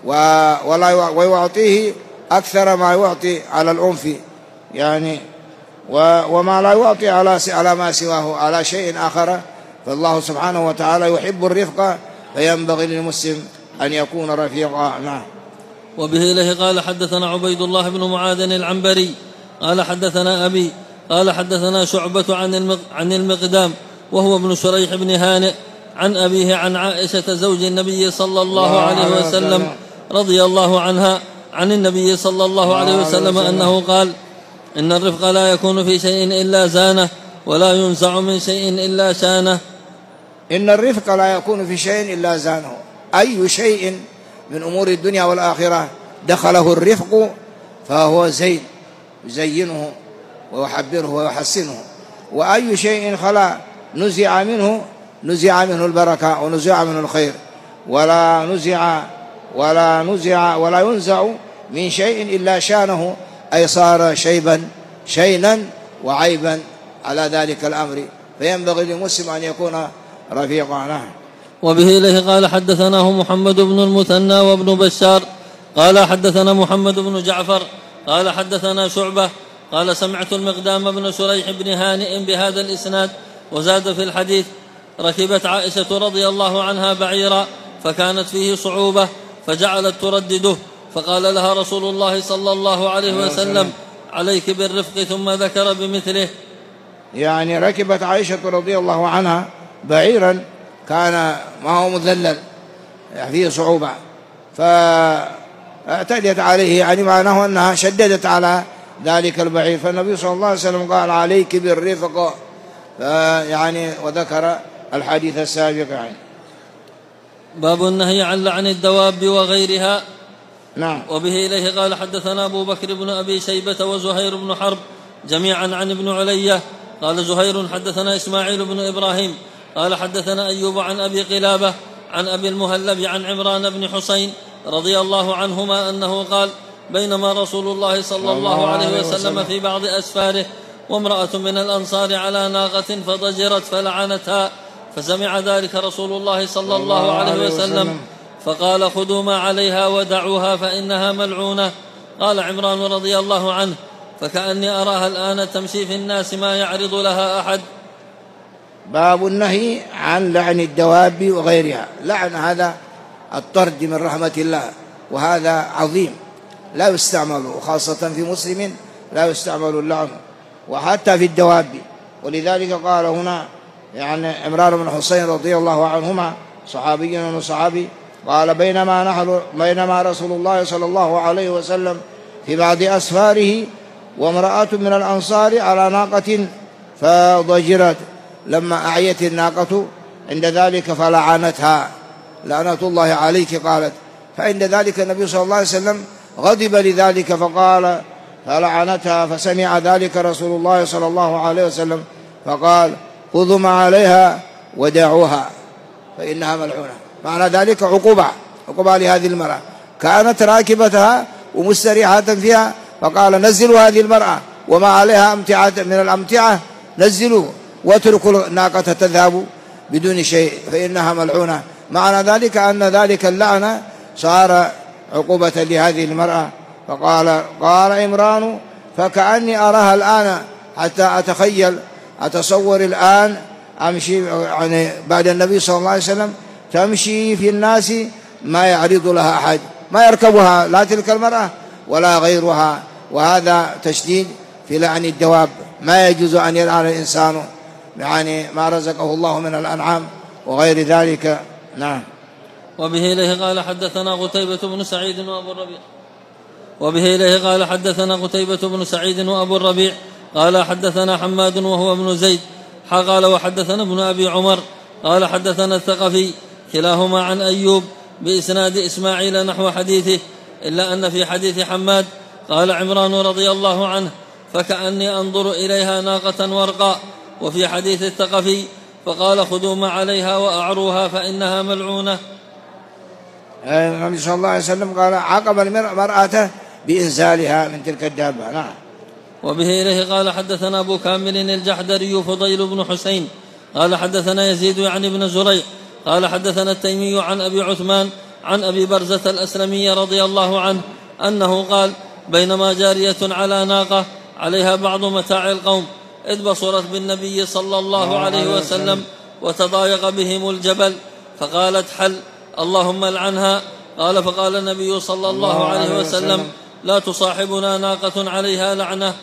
ويعطيه أكثر ما يعطي على العنف يعني، وما لا يعطي على على ما سواه على شيء آخر. فالله سبحانه وتعالى يحب الرفق، فينبغي للمسلم أن يكون رفيقا. نعم. وبه إليه قال حدثنا عبيد الله بن معاذ العنبري قال حدثنا أبي قال حدثنا شعبة عن عن المقدام وهو ابن شريح بن هانئ عن أبيه عن عائشة زوج النبي صلى الله عليه وسلم رضي الله عنها عن النبي صلى الله عليه وسلم أنه قال إن الرفق لا يكون في شيء إلا زانه ولا ينزع من شيء إلا شانه. إن الرفق لا يكون في شيء إلا زانه، أي شيء من أمور الدنيا والآخرة دخله الرفق فهو زين يزينه ويحبره ويحسنه، وأي شيء خلا نزع منه نزع منه البركة ونزع منه الخير، ولا نزع ولا نزع ولا ينزع من شيء إلا شانه، أي صار شيبا شينا وعيبا على ذلك الأمر، فينبغي للمسلم أن يكون رفيقا. نعم. وبه إليه قال حدثناه محمد بن المثنى وابن بشار قال حدثنا محمد بن جعفر قال حدثنا شعبة قال سمعت المقدام بن شريح بن هانئ بهذا الإسناد وزاد في الحديث ركبت عائشة رضي الله عنها بعيرا فكانت فيه صعوبة فجعلت تردده، فقال لها رسول الله صلى الله عليه وسلم عليك بالرفق، ثم ذكر بمثله. يعني ركبت عائشة رضي الله عنها بعيرا كان ما هو مذلل فيه صعوبة فاعتدت عليه، يعني معناه أنها شددت على ذلك البعير، فالنبي صلى الله عليه وسلم قال عليك بالرفق، يعني وذكر الحديث السابق. يعني باب النهي عن لعن الدواب وغيرها. نعم. وبه إليه قال حدثنا أبو بكر بن أبي شيبة وزهير بن حرب جميعا عن ابن علية قال زهير حدثنا إسماعيل بن إبراهيم قال حدثنا أيوب عن أبي قلابة عن أبي المهلب عن عمران بن حسين رضي الله عنهما أنه قال بينما رسول الله صلى الله عليه وسلم في بعض أسفاره وامرأة من الأنصار على ناقة فضجرت فلعنتها، فسمع ذلك رسول الله صلى الله عليه وسلم فقال خذوا ما عليها ودعوها فإنها ملعونة. قال عمران رضي الله عنه فكأني أراها الآن تمشي في الناس ما يعرض لها أحد. باب النهي عن لعن الدواب وغيرها. لعن هذا الطرد من رحمة الله، وهذا عظيم لا يستعمل، وخاصة في مسلم لا يستعمل اللعن، وحتى في الدواب. ولذلك قال هنا يعني عمران بن حسين رضي الله عنهما صحابي وصحابي قال بينما نحن بينما رسول الله صلى الله عليه وسلم في بعض أسفاره وامرأة من الأنصار على ناقة فضجرت، لما أعيت الناقة عند ذلك فلعنتها لعنة الله عليك قالت، فعند ذلك النبي صلى الله عليه وسلم غضب لذلك فقال فلعنتها، فسمع ذلك رسول الله صلى الله عليه وسلم فقال خذوا ما عليها ودعوها فإنها ملعونة. معنى ذلك عقوبة عقوبة لهذه المرأة، كانت راكبتها ومستريحة فيها، فقال نزلوا هذه المرأة وما عليها أمتعة من الأمتعة نزلوا واتركوا الناقة تذهب بدون شيء فإنها ملعونة. معنى ذلك أن ذلك اللعنة صار عقوبة لهذه المرأة. فقال قال عمران فكأني أراها الآن، حتى أتخيل أتصور الآن أمشي يعني بعد النبي صلى الله عليه وسلم تمشي في الناس ما يعرض لها أحد، ما يركبها لا تلك المرأة ولا غيرها. وهذا تشديد في لعن الدواب، ما يجوز أن يلعن الإنسان يعني ما رزقه الله من الأنعام وغير ذلك. نعم. وبه إليه قال حدثنا قتيبة بن سعيد وأبو الربيع وبه إليه قال حدثنا قتيبة بن سعيد وأبو الربيع قال حدثنا حماد وهو ابن زيد قال وحدثنا ابن أبي عمر قال حدثنا الثقفي كلاهما عن أيوب بإسناد إسماعيل نحو حديثه، إلا أن في حديث حماد قال عمران رضي الله عنه فكأني أنظر إليها ناقة ورقاء، وفي حديث الثقفي فقال خذوا ما عليها وأعروها فإنها ملعونة. النبي صلى الله عليه وسلم قال عاقب المرأة بإنزالها من تلك الدابة. نعم. وبه إليه قال حدثنا أبو كامل الجحدري فضيل بن حسين قال حدثنا يزيد يعني بن زريع قال حدثنا التيمي عن أبي عثمان عن أبي برزة الأسلمي رضي الله عنه أنه قال بينما جارية على ناقة عليها بعض متاع القوم إذ بصرت بالنبي صلى الله عليه وسلم وتضايق بهم الجبل فقالت حل اللهم العنها. قال فقال النبي صلى الله عليه وسلم لا تصاحبنا ناقة عليها لعنة.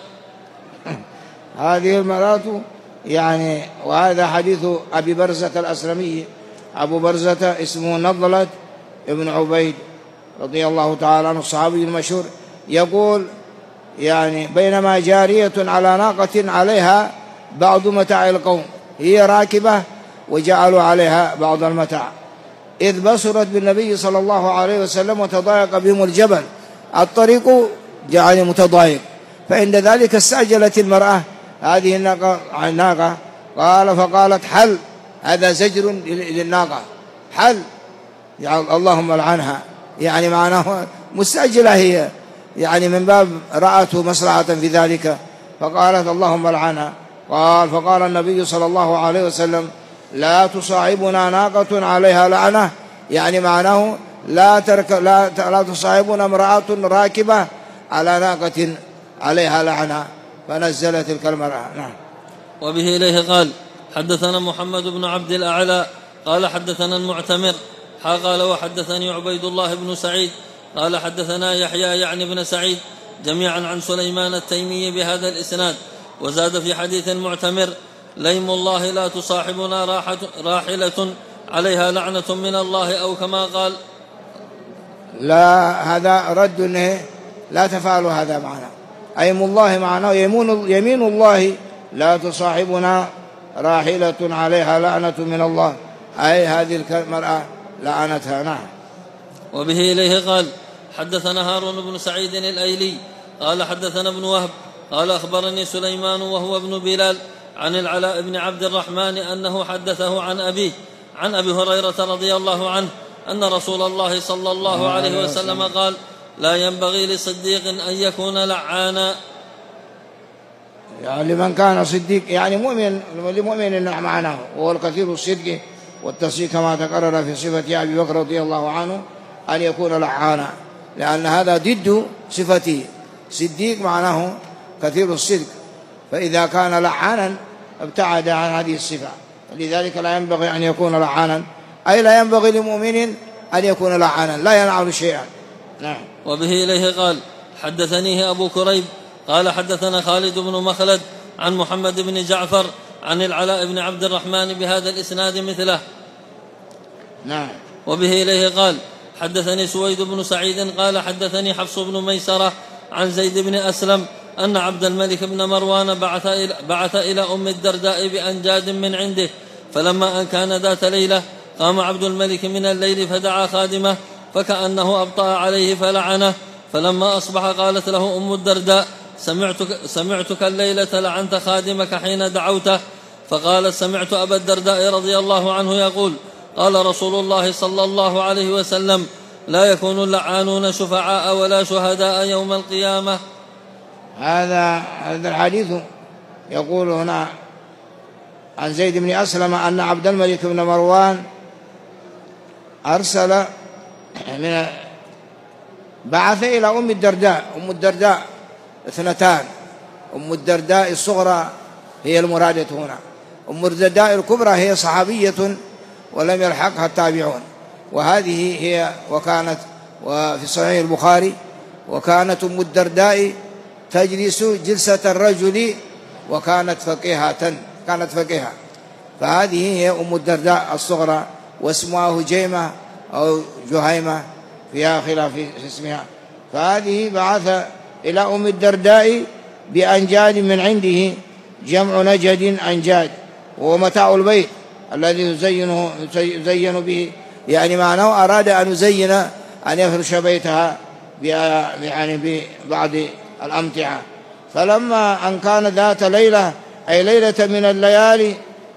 هذه المرأة يعني، وهذا حديث أبي برزة الأسلمي. أبو برزة اسمه نضلة ابن عبيد رضي الله تعالى عنه الصحابي المشهور، يقول يعني بينما جارية على ناقة عليها بعض متاع القوم، هي راكبة وجعلوا عليها بعض المتاع، إذ بصرت بالنبي صلى الله عليه وسلم وتضايق بهم الجبل، الطريق جعل متضايق، فعند ذلك استعجلت المرأة هذه الناقة قال فقالت حل، هذا زجر للناقة، حل يعني اللهم لعنها، يعني معناه مستعجلة هي، يعني من باب رأت مصلحة في ذلك فقالت اللهم لعنها. قال فقال النبي صلى الله عليه وسلم لا تصاحبنا ناقة عليها لعنة، يعني معناه لا, ترك لا, لا تصاحبنا امرأة راكبة على ناقة عليها لعنة، فنزلت تلك المرأة. نعم. وبه إليه قال حدثنا محمد بن عبد الأعلى قال حدثنا المعتمر قال وحدثني عبيد الله بن سعيد قال حدثنا يحيى يعني بن سعيد جميعا عن سليمان التيمي بهذا الإسناد، وزاد في حديث المعتمر ليم الله لا تصاحبنا راحلة عليها لعنة من الله، أو كما قال. لا، هذا رد لا تفعلوا هذا معنا، أيم الله معناه يمين, يمين الله لا تصاحبنا راحلة عليها لعنة من الله، أي هذه المرأة لعنتها. نعم. وبه إليه قال حدثنا هارون بن سعيد الأيلي قال حدثنا ابن وهب قال أخبرني سليمان وهو ابن بلال عن العلاء بن عبد الرحمن أنه حدثه عن أبيه عن أبي هريرة رضي الله عنه أن رسول الله صلى الله عليه وسلم قال لا ينبغي لصديق أن يكون لعانا، يعني لمن كان صديق يعني مؤمن، لمؤمن معناه وهو الكثير الصدق والتصديق كما تقرر في صفة أبي بكر رضي الله عنه أن يكون لعانا، لأن هذا ضد صفته. صديق معناه كثير الصدق، فإذا كان لعانا ابتعد عن هذه الصفة، لذلك لا ينبغي أن يكون لعانا، أي لا ينبغي لمؤمن أن يكون لعانا، لا ينعل شيئا. نعم. وبه إليه قال حدثنيه أبو كريب قال حدثنا خالد بن مخلد عن محمد بن جعفر عن العلاء بن عبد الرحمن بهذا الإسناد مثله. نعم. وبه إليه قال حدثني سويد بن سعيد قال حدثني حفص بن ميسرة عن زيد بن أسلم أن عبد الملك بن مروان بعث إلى, بعث إلى أم الدرداء بأنجاد من عنده، فلما أن كان ذات ليلة قام عبد الملك من الليل فدعا خادمه فكأنه أبطأ عليه فلعنه، فلما أصبح قالت له أم الدرداء سمعتك, سمعتك الليلة لعنت خادمك حين دعوته، فقالت سمعت أبا الدرداء رضي الله عنه يقول قال رسول الله صلى الله عليه وسلم لا يكون اللعانون شفعاء ولا شهداء يوم القيامة. هذا هذا الحديث يقول هنا عن زيد بن أسلم أن عبد الملك بن مروان أرسل من بعث إلى أم الدرداء. أم الدرداء اثنتان، أم الدرداء الصغرى هي المرادة هنا، أم الدرداء الكبرى هي صحابية ولم يلحقها التابعون، وهذه هي وكانت وفي صحيح البخاري وكانت أم الدرداء تجلس جلسة الرجل وكانت فقيهة، كانت فقيهة، فهذه هي أم الدرداء الصغرى، واسمها هجيمة أو جهيمة فيها خلاف في اسمها. فهذه بعث إلى أم الدرداء بأنجاد من عنده، جمع نجد أنجاد، وهو متاع البيت الذي يزينه يزين به، يعني معناه أراد أن يزين أن يفرش بيتها يعني ببعض الأمتعة. فلما أن كان ذات ليلة أي ليلة من الليالي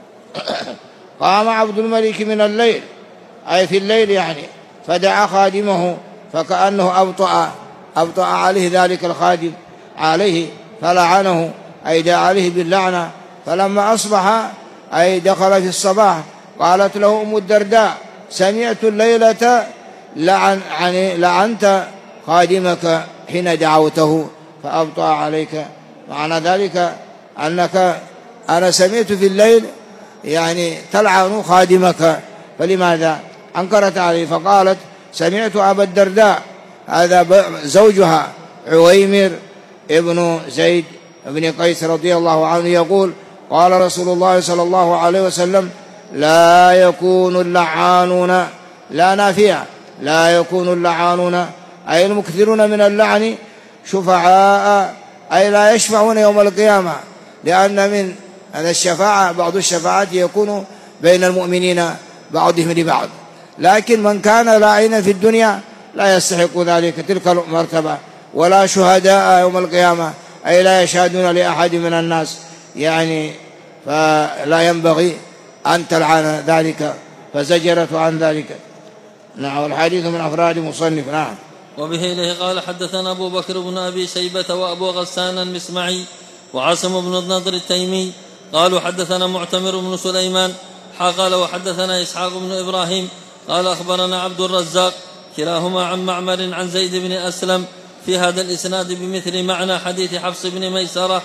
قام عبد الملك من الليل أي في الليل يعني، فدعا خادمه فكأنه أبطأ أبطأ عليه ذلك الخادم عليه فلعنه أي دعا عليه باللعنة. فلما أصبح أي دخل في الصباح قالت له أم الدرداء سمعت الليلة لعن يعني لعنت خادمك حين دعوته فأبطأ عليك، معنى ذلك أنك أنا سمعت في الليل يعني تلعن خادمك، فلماذا؟ أنكرت عليه فقالت سمعت أبا الدرداء هذا زوجها عويمر ابن زيد ابن قيس رضي الله عنه يقول قال رسول الله صلى الله عليه وسلم لا يكون اللعانون لا نافية لا يكون اللعانون أي المكثرون من اللعن شفعاء أي لا يشفعون يوم القيامة، لأن من هذا الشفاعة بعض الشفاعات يكون بين المؤمنين بعضهم لبعض، لكن من كان لاعنا في الدنيا لا يستحق ذلك تلك المرتبة، ولا شهداء يوم القيامة أي لا يشهدون لأحد من الناس يعني، فلا ينبغي أن تلعن ذلك، فزجرت عن ذلك. نعم. والحديث من أفراد مصنف. نعم. وبه إليه قال حدثنا أبو بكر بن أبي شيبة وأبو غسان المسمعي وعاصم بن النضر التيمي قالوا حدثنا معتمر بن سليمان قال وحدثنا إسحاق بن إبراهيم قال أخبرنا عبد الرزاق كلاهما عن معمر عن زيد بن أسلم في هذا الإسناد بمثل معنى حديث حفص بن ميسرة.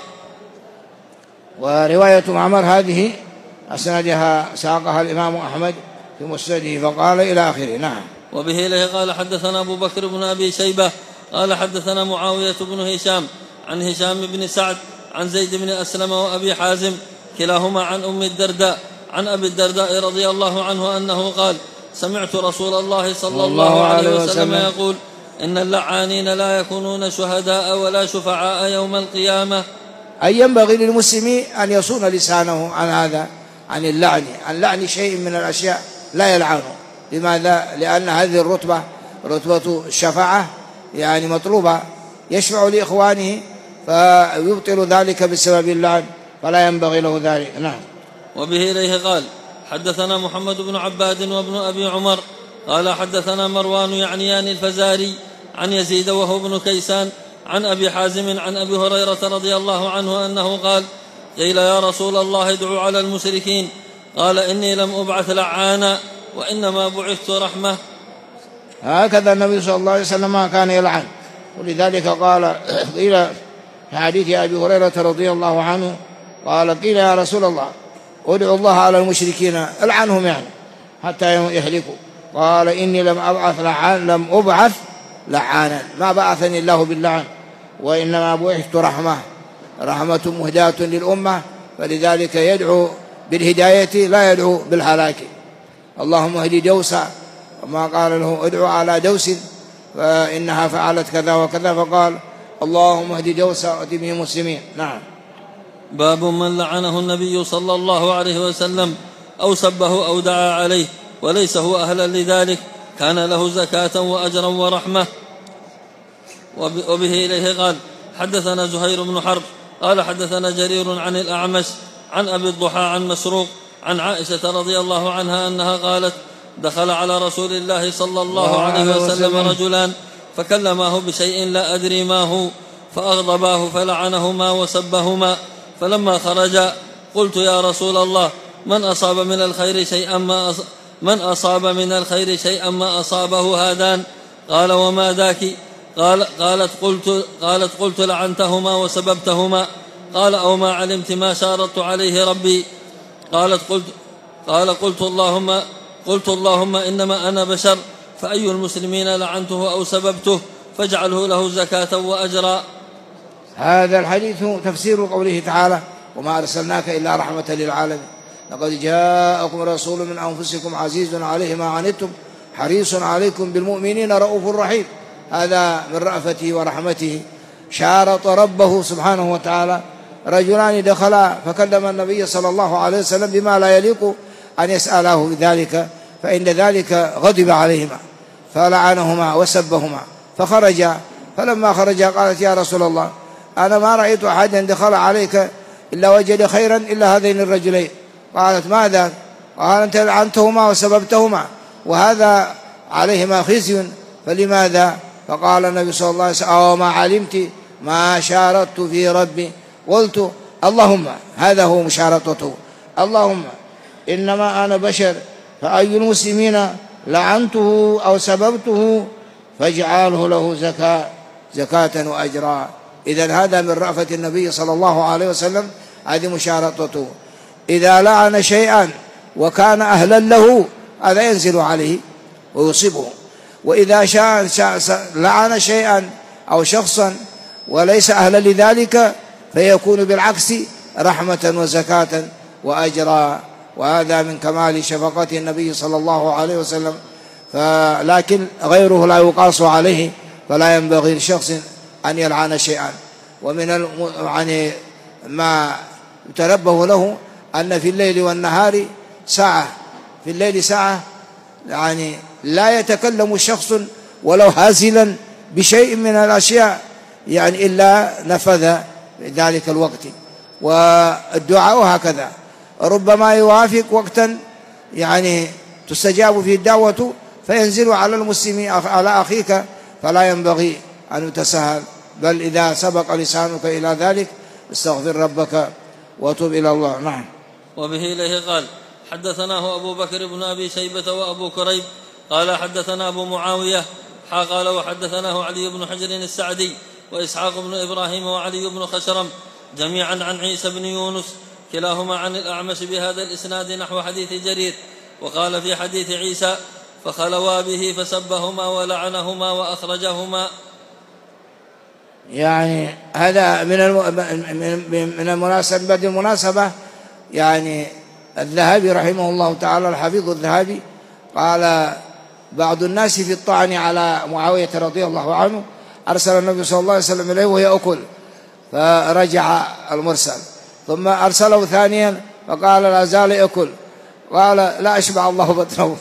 ورواية معمر هذه أسندها ساقها الإمام أحمد في مسنده فقال إلى آخره. نعم. وبه إليه قال حدثنا أبو بكر بن أبي شيبة قال حدثنا معاوية بن هشام عن هشام بن سعد عن زيد بن أسلم وأبي حازم كلاهما عن أم الدرداء عن أبي الدرداء رضي الله عنه أنه قال سمعت رسول الله صلى الله عليه وسلم يقول إن اللعانين لا يكونون شهداء ولا شفعاء يوم القيامة. أي ينبغي للمسلم أن يصون لسانه عن هذا عن اللعن، عن لعن شيء من الأشياء لا يلعنه. لماذا؟ لأن هذه الرتبة رتبة الشفاعة يعني مطلوبة، يشفع لإخوانه فيبطل ذلك بسبب اللعن، فلا ينبغي له ذلك. نعم. وبه إليه قال حدثنا محمد بن عباد وابن أبي عمر قال حدثنا مروان يعنيان الفزاري عن يزيد وهو ابن كيسان عن أبي حازم عن أبي هريرة رضي الله عنه أنه قال قيل يا رسول الله ادعوا على المشركين قال إني لم أبعث لعانا وإنما بعثت رحمة. هكذا النبي صلى الله عليه وسلم كان يلعن، ولذلك قال قيل في حديث أبي هريرة رضي الله عنه قال قيل يا رسول الله ادعوا الله على المشركين العنهم يعني حتى يهلكوا قال إني لم أبعث لعان لم أبعث لعانا ما بعثني الله باللعن وإنما بعثت رحمة رحمة مهداة للأمة فلذلك يدعو بالهداية لا يدعو بالهلاك اللهم اهدي دوسا وما قال له ادعو على دوس فإنها فعلت كذا وكذا فقال اللهم اهدي دوسا وأت به مسلمين. نعم. باب من لعنه النبي صلى الله عليه وسلم أو سبه أو دعا عليه وليس هو أهلا لذلك كان له زكاة وأجرا ورحمة. وبه إليه قال حدثنا زهير بن حرب قال حدثنا جرير عن الأعمش عن أبي الضحى عن مسروق عن عائشة رضي الله عنها أنها قالت دخل على رسول الله صلى الله عليه وسلم رجلان فكلماه بشيء لا أدري ما هو فأغضباه فلعنهما وسبهما فلما خرجا قلت يا رسول الله من أصاب من الخير شيئا ما أص... من أصاب من الخير شيئا ما أصابه هذان قال وما ذاك قال قالت قلت قالت قلت لعنتهما وسببتهما قال أو ما علمت ما شارطت عليه ربي قالت قلت قال قلت اللهم قلت اللهم إنما أنا بشر فأي المسلمين لعنته أو سببته فاجعله له زكاة وأجرا. هذا الحديث تفسير قوله تعالى وما أرسلناك إلا رحمة للعالمين لقد جاءكم رسول من أنفسكم عزيز عليه ما عنتم حريص عليكم بالمؤمنين رؤوف رحيم. هذا من رأفته ورحمته شارط ربه سبحانه وتعالى رجلان دخلا فكلم النبي صلى الله عليه وسلم بما لا يليق أن يسأله بذلك فإن ذلك غضب عليهما فلعنهما وسبهما فخرجا فلما خرجا قالت يا رسول الله أنا ما رأيت أحدا دخل عليك إلا وجد خيرا إلا هذين الرجلين. قالت ماذا؟ قال أنت لعنتهما وسببتهما وهذا عليهما خزي فلماذا؟ فقال النبي صلى الله عليه وسلم أو ما علمت ما شارطت في ربي قلت اللهم هذا هو مشارطته اللهم إنما أنا بشر فأي المسلمين لعنته أو سببته فاجعله له زكاة زكاة وأجرا. إذن هذا من رأفة النبي صلى الله عليه وسلم هذه مشارطته إذا لعن شيئا وكان أهلا له هذا ينزل عليه ويصيبه وإذا شاء لعن شيئا أو شخصا وليس أهلا لذلك فيكون بالعكس رحمة وزكاة وأجرا. وهذا من كمال شفقة النبي صلى الله عليه وسلم لكن غيره لا يقاس عليه فلا ينبغي لشخص أن يلعن شيئا. ومن الم... يعني ما يتنبه له أن في الليل والنهار ساعة في الليل ساعة يعني لا يتكلم شخص ولو هازلا بشيء من الأشياء يعني إلا نفذ ذلك الوقت. والدعاء هكذا ربما يوافق وقتا يعني تستجاب فيه الدعوة فينزل على المسلم على أخيك فلا ينبغي أن يتساهل بل إذا سبق لسانك إلى ذلك استغفر ربك وتوب إلى الله. نعم. وبه إليه قال حدثناه أبو بكر بن أبي شيبة وأبو كريب قال حدثنا أبو معاوية قال وحدثناه علي بن حجر السعدي وإسحاق بن إبراهيم وعلي بن خشرم جميعا عن عيسى بن يونس كلاهما عن الأعمش بهذا الإسناد نحو حديث جرير. وقال في حديث عيسى فخلوا به فسبهما ولعنهما وأخرجهما. يعني هذا من من المناسبة المناسبة يعني الذهبي رحمه الله تعالى الحفيظ الذهبي قال بعض الناس في الطعن على معاوية رضي الله عنه أرسل النبي صلى الله عليه وسلم إليه وهي أكل فرجع المرسل ثم أرسله ثانيا فقال لا زال يأكل قال لا أشبع الله بطنه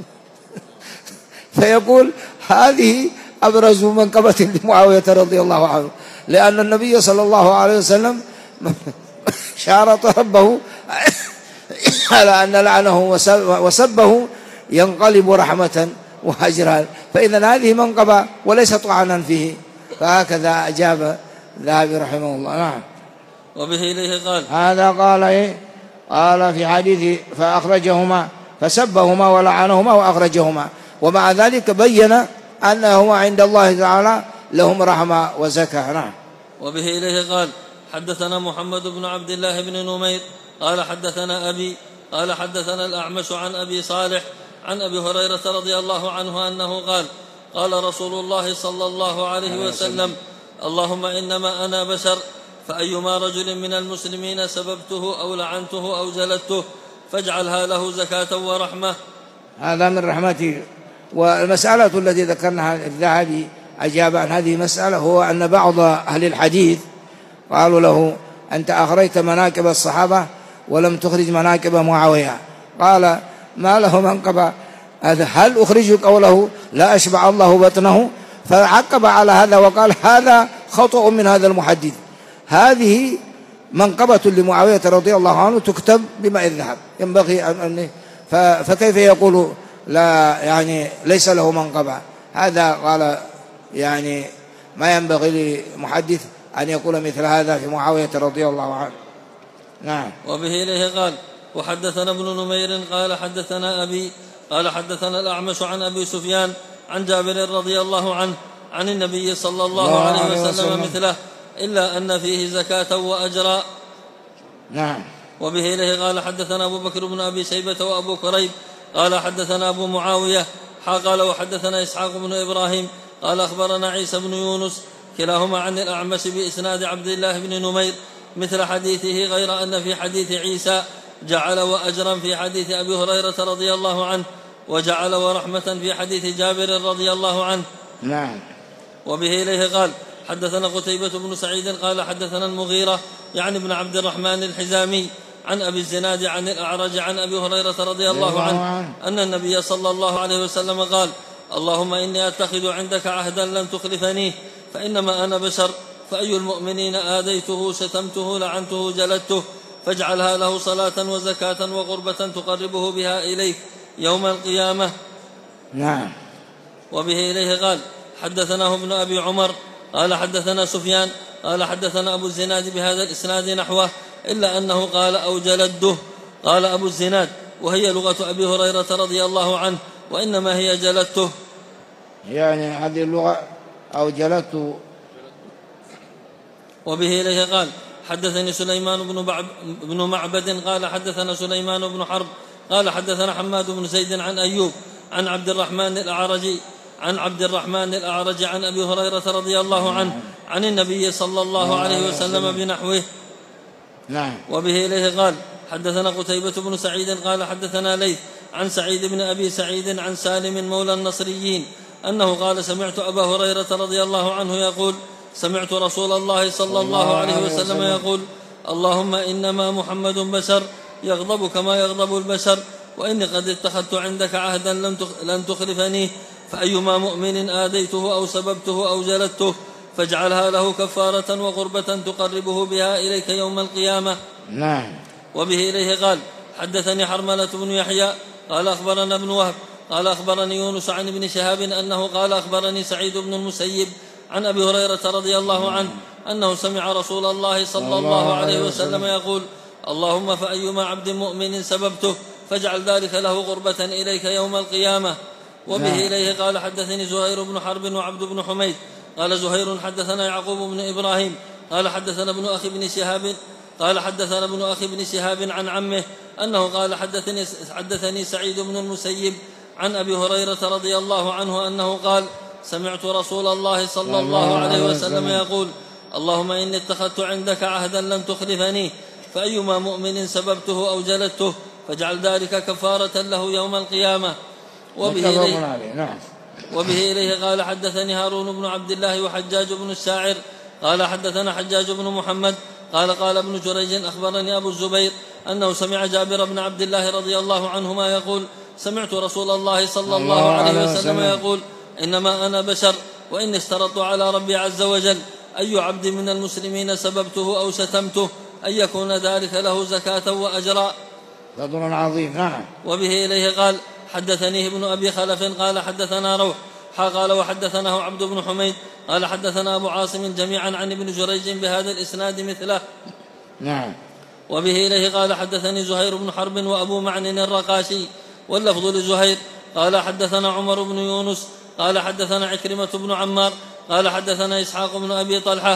فيقول هذه أبرز منقبة لمعاوية رضي الله عنه لأن النبي صلى الله عليه وسلم شارط ربه على أن لعنه وسبه ينقلب رحمة وأجرا فإذا هذه منقبة وليس طعنا فيه فهكذا أجاب الذهبي رحمه الله. نعم. وبه إليه قال هذا قال إيه؟ قال في حديث فأخرجهما فسبهما ولعنهما وأخرجهما ومع ذلك بين أنه عند الله تعالى لهم رحمة وزكاة. نعم. وبه إليه قال حدثنا محمد بن عبد الله بن نمير قال حدثنا أبي قال حدثنا الأعمش عن أبي صالح عن أبي هريرة رضي الله عنه أنه قال قال رسول الله صلى الله عليه وسلم اللهم إنما أنا بشر فأيما رجل من المسلمين سببته أو لعنته أو جلدته فاجعلها له زكاة ورحمة. هذا من رحمته. والمسألة التي ذكرناها الذهبي أجاب عن هذه المسألة هو أن بعض أهل الحديث قالوا له أنت أخرجت مناكب الصحابة ولم تخرج مناكب معاوية، قال ما له منقبة، هل أخرج قوله لا أشبع الله بطنه؟ فعقب على هذا وقال هذا خطأ من هذا المحدث، هذه منقبة لمعاوية رضي الله عنه تكتب بماء الذهب، ينبغي أن فكيف يقول لا يعني ليس له منقبة؟ هذا قال يعني ما ينبغي لمحدث أن يقول مثل هذا في معاوية رضي الله عنه. نعم. وبه إليه قال وحدثنا ابن نمير قال حدثنا أبي قال حدثنا الأعمش عن أبي سفيان عن جابر رضي الله عنه عن النبي صلى الله عليه وسلم مثله إلا أن فيه زكاة وأجرا. نعم. وبه إليه قال حدثنا أبو بكر بن أبي شيبة وأبو كريب قال حدثنا أبو معاوية قال وحدثنا إسحاق بن إبراهيم قال أخبرنا عيسى بن يونس كلاهما عن الأعمش بإسناد عبد الله بن نمير مثل حديثه غير أن في حديث عيسى جعل وأجرا في حديث أبي هريرة رضي الله عنه وجعل ورحمة في حديث جابر رضي الله عنه. نعم. وبه إليه قال حدثنا قتيبة بن سعيد قال حدثنا المغيرة يعني ابن عبد الرحمن الحزامي عن أبي الزناد عن الأعرج عن أبي هريرة رضي الله عنه أن النبي صلى الله عليه وسلم قال اللهم إني أتخذ عندك عهدا لن تخلفنيه فإنما أنا بشر فأي المؤمنين آذيته شتمته لعنته جلدته فاجعلها له صلاة وزكاة وقربة تقربه بها إليك يوم القيامة. نعم. وبه إليه قال حدثناه ابن أبي عمر قال حدثنا سفيان قال حدثنا أبو الزناد بهذا الإسناد نحوه إلا أنه قال أو جلده. قال أبو الزناد وهي لغة أبي هريرة رضي الله عنه وإنما هي جلدته، يعني هذه اللغة أو جلدته. وبه إليه قال حدثني سليمان بن, بعب بن معبد قال حدثنا سليمان بن حرب قال حدثنا حماد بن زيد عن أيوب عن عبد الرحمن الأعرج عن عبد الرحمن الأعرج عن أبي هريرة رضي الله عنه عن النبي صلى الله عليه وسلم بنحوه. نعم. وبه إليه قال حدثنا قتيبة بن سعيد قال حدثنا ليث عن سعيد بن أبي سعيد عن سالم مولى النصريين أنه قال سمعت أبا هريرة رضي الله عنه يقول سمعت رسول الله صلى الله عليه وسلم يقول اللهم إنما محمد بشر يغضب كما يغضب البشر وإني قد اتخذت عندك عهدا لن تخلفني فأيما مؤمن آذيته أو سببته أو جلدته فاجعلها له كفارة وقربة تقربه بها إليك يوم القيامة. نعم. وبه إليه قال حدثني حرملة بن يحيى قال أخبرنا ابن وهب قال أخبرني يونس عن ابن شهاب أنه قال أخبرني سعيد بن المسيب عن أبي هريرة رضي الله عنه أنه سمع رسول الله صلى الله عليه وسلم يقول اللهم فأيما عبد مؤمن سببته فاجعل ذلك له قربة إليك يوم القيامة. وبه إليه قال حدثني زهير بن حرب وعبد بن حميد قال زهير حدثنا يعقوب بن إبراهيم قال حدثنا ابن أخي بن شهاب قال حدثنا ابن أخي بن شهاب عن عمه أنه قال حدثني, حدثني سعيد بن المسيب عن أبي هريرة رضي الله عنه أنه قال سمعت رسول الله صلى الله عليه وسلم يقول اللهم إني اتخذت عندك عهدا لن تخلفني فأيما مؤمن سببته أو جلدته فاجعل ذلك كفارة له يوم القيامة. وبه إليه, وبه إليه قال حدثني هارون بن عبد الله وحجاج بن الشاعر قال حدثنا حجاج بن محمد قال قال ابن جريج أخبرني أبو الزبير أنه سمع جابر بن عبد الله رضي الله عنهما يقول سمعت رسول الله صلى الله عليه وسلم يقول إنما أنا بشر وإني اشترطت على ربي عز وجل أي عبد من المسلمين سببته أو شتمته أن يكون ذلك له زكاة وأجرا. فضل عظيم. نعم. وبه إليه قال حدثنيه ابن أبي خلف قال حدثنا روح قال وحدثناه عبد بن حميد قال حدثنا أبو عاصم جميعا عن ابن جريج بهذا الإسناد مثله. نعم. وبه إليه قال حدثني زهير بن حرب وأبو معن الرقاشي واللفظ لزهير قال حدثنا عمر بن يونس قال حدثنا عكرمة بن عمار قال حدثنا إسحاق بن أبي طلحة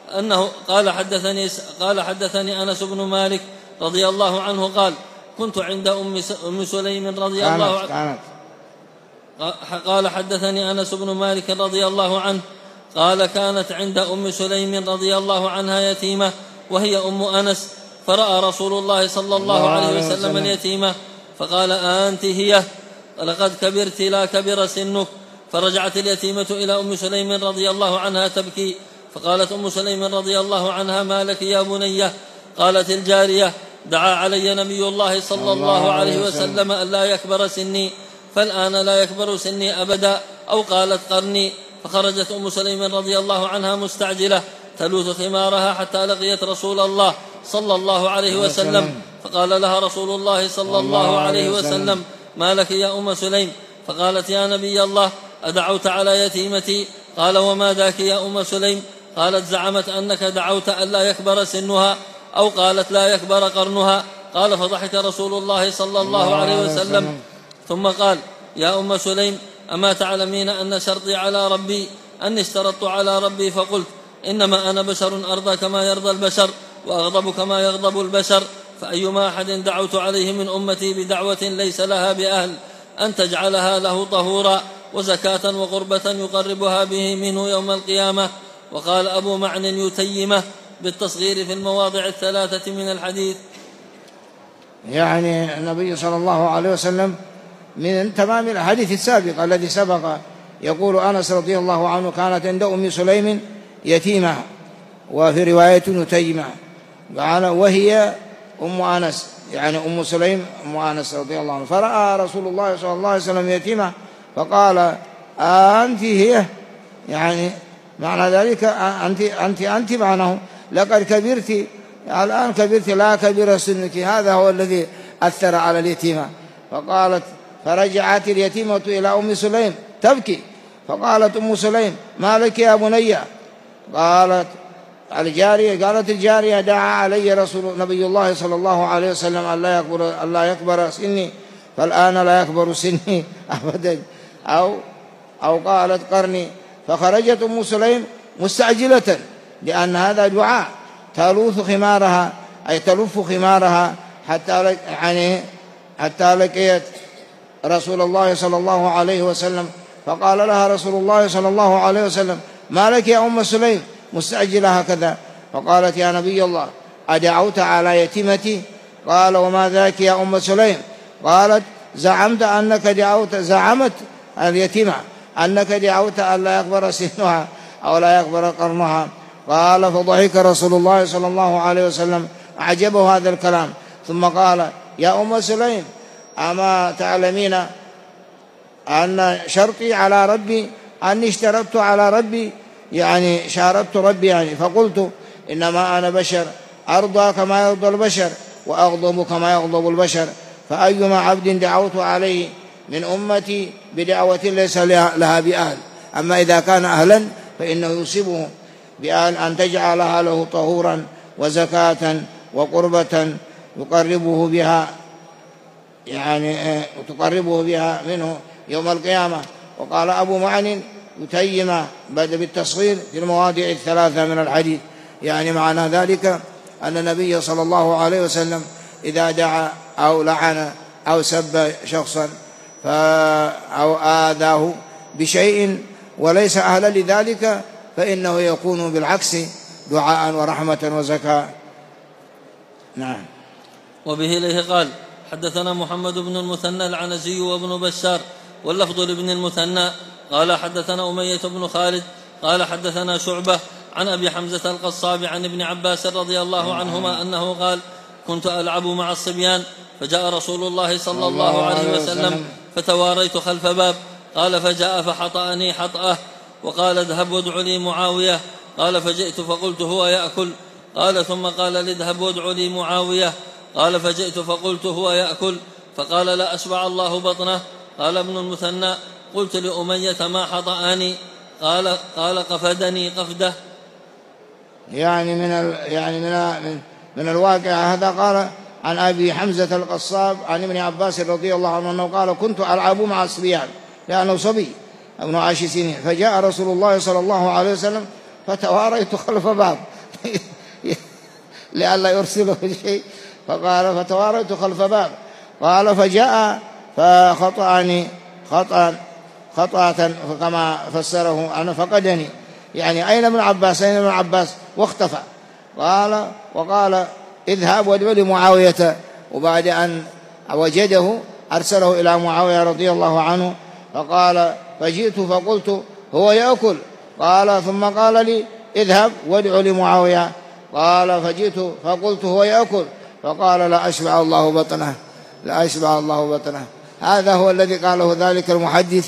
أنه قال حدثني, قال حدثني أنس بن مالك رضي الله عنه قال كنت عند أم سليم رضي الله عنه قال حدثني أنس بن مالك رضي الله عنه قال كانت عند أم سليم رضي الله عنها يتيمة وهي أم أنس، فرأى رسول الله صلى الله عليه وسلم اليتيمة فقال أنت هي؟ لقد كبرت لا كبر سنك. فرجعت اليتيمة إلى أم سليم رضي الله عنها تبكي، فقالت أم سليم رضي الله عنها ما لك يا بنية؟ قالت الجارية دعا علي نبي الله صلى الله عليه وسلم ألا يكبر سني، فالآن لا يكبر سني أبدا، أو قالت قرني. فخرجت أم سليم رضي الله عنها مستعجلة تلوث خمارها حتى لقيت رسول الله صلى الله عليه وسلم، فقال لها رسول الله صلى الله عليه وسلم ما لك يا أم سليم؟ فقالت يا نبي الله أدعوت على يتيمتي؟ قال وما ذاك يا أم سليم؟ قالت زعمت أنك دعوت ألا يكبر سنها، أو قالت لا يكبر قرنها. قال فضحك رسول الله صلى الله عليه وسلم ثم قال يا أم سليم أما تعلمين أن شرطي على ربي أني اشترطت على ربي فقلت إنما أنا بشر أرضى كما يرضى البشر وأغضب كما يغضب البشر، فأيما أحد دعوت عليه من أمتي بدعوة ليس لها بأهل أن تجعلها له طهورا وزكاة وقربة يقربها به منه يوم القيامة. وقال أبو معن يتيمة بالتصغير في المواضع الثلاثة من الحديث. يعني النبي صلى الله عليه وسلم من تمام الحديث السابق الذي سبق يقول أنس رضي الله عنه كانت عند أم سليم يتيمة، وفي رواية يتيمة، وهي أم أنس يعني أم سليم أم أنس رضي الله عنه. فرأى رسول الله صلى الله عليه وسلم يتيمة فقال أنت هي؟ يعني معنى ذلك أنت أنت أنت معناه لقد كبرت، الآن كبرت لا كبر سنك. هذا هو الذي أثر على اليتيمة. فقالت فرجعت اليتيمة إلى أم سليم تبكي، فقالت أم سليم ما لك يا بني؟ قالت الجارية قالت الجارية دعا علي رسول نبي الله صلى الله عليه وسلم ألا يكبر, ألا يكبر سني، فالآن لا يكبر سني أبدا، أو, أو قالت قرني. فخرجت أم سليم مستعجلة لأن هذا دعاء، تلوث خمارها أي تلف خمارها حتى يعني حتى لقيت رسول الله صلى الله عليه وسلم. فقال لها رسول الله صلى الله عليه وسلم ما لك يا أم سليم مستعجلة هكذا؟ فقالت يا نبي الله أدعوت على يتيمتي؟ قال وما ذاك يا أم سليم؟ قالت زعمت أنك دعوت زعمت اليتيمة أنك دعوت أن لا يكبر سنها أو لا يكبر قرنها. قال فضحك رسول الله صلى الله عليه وسلم، أعجبه هذا الكلام، ثم قال يا أم سليم أما تعلمين أن شرطي على ربي أني اشترطت على ربي يعني شارطت ربي يعني، فقلت إنما أنا بشر أرضى كما يرضى البشر وأغضب كما يغضب البشر، فأيما عبد دعوت عليه من أمتي بدعوة ليس لها بأهل، أما إذا كان أهلا فإنه يصيبه بأهل أن تجعلها له طهورا وزكاة وقربة يقربه بها يعني تقربه بها منه يوم القيامة. وقال أبو معن يتيم بدأ بالتصغير في المواضع الثلاثة من الحديث، يعني معنى ذلك أن النبي صلى الله عليه وسلم إذا دعا أو لعن أو سب شخصا أو آذاه بشيء وليس أهلا لذلك فإنه يكون بالعكس دعاء ورحمة وزكاة. نعم. وبه إليه قال حدثنا محمد بن المثنى العنزي وابن بشار واللفظ لابن المثنى قال حدثنا أمية بن خالد قال حدثنا شعبة عن أبي حمزة القصاب عن ابن عباس رضي الله عنهما أنه قال كنت ألعب مع الصبيان فجاء رسول الله صلى الله عليه وسلم فتواريت خلف باب، قال فجاء فحطأني حطأه وقال اذهب وادع لي معاوية، قال فجئت فقلت هو يأكل، قال ثم قال لي اذهب وادع لي معاوية، قال فجئت فقلت هو يأكل، فقال لا أشبع الله بطنه. قال ابن المثنى قلت لأمية ما حطأني؟ قال قال قفدني قفده. يعني من ال يعني من من الواقع هذا قال عن أبي حمزة القصاب عن ابن عباس رضي الله عنه أنه قال كنت ألعب مع الصبيان لأنه صبي ابن عشر سنين، فجاء رسول الله صلى الله عليه وسلم فتواريت خلف باب، لئلا يرسله الشيء. فقال فتواريت خلف باب. قال فجاء فخطأني خطأ خطأة كما فسره أنا فقدني، يعني أين ابن عباس أين ابن عباس واختفى. قال وقال اذهب وادع لمعاوية، وبعد أن وجده أرسله إلى معاوية رضي الله عنه. فقال فجئت فقلت هو يأكل. قال ثم قال لي اذهب وادع لمعاوية. قال فجئت فقلت هو يأكل. فقال لا أشبع الله بطنه لا أشبع الله بطنه. هذا هو الذي قاله ذلك المحدث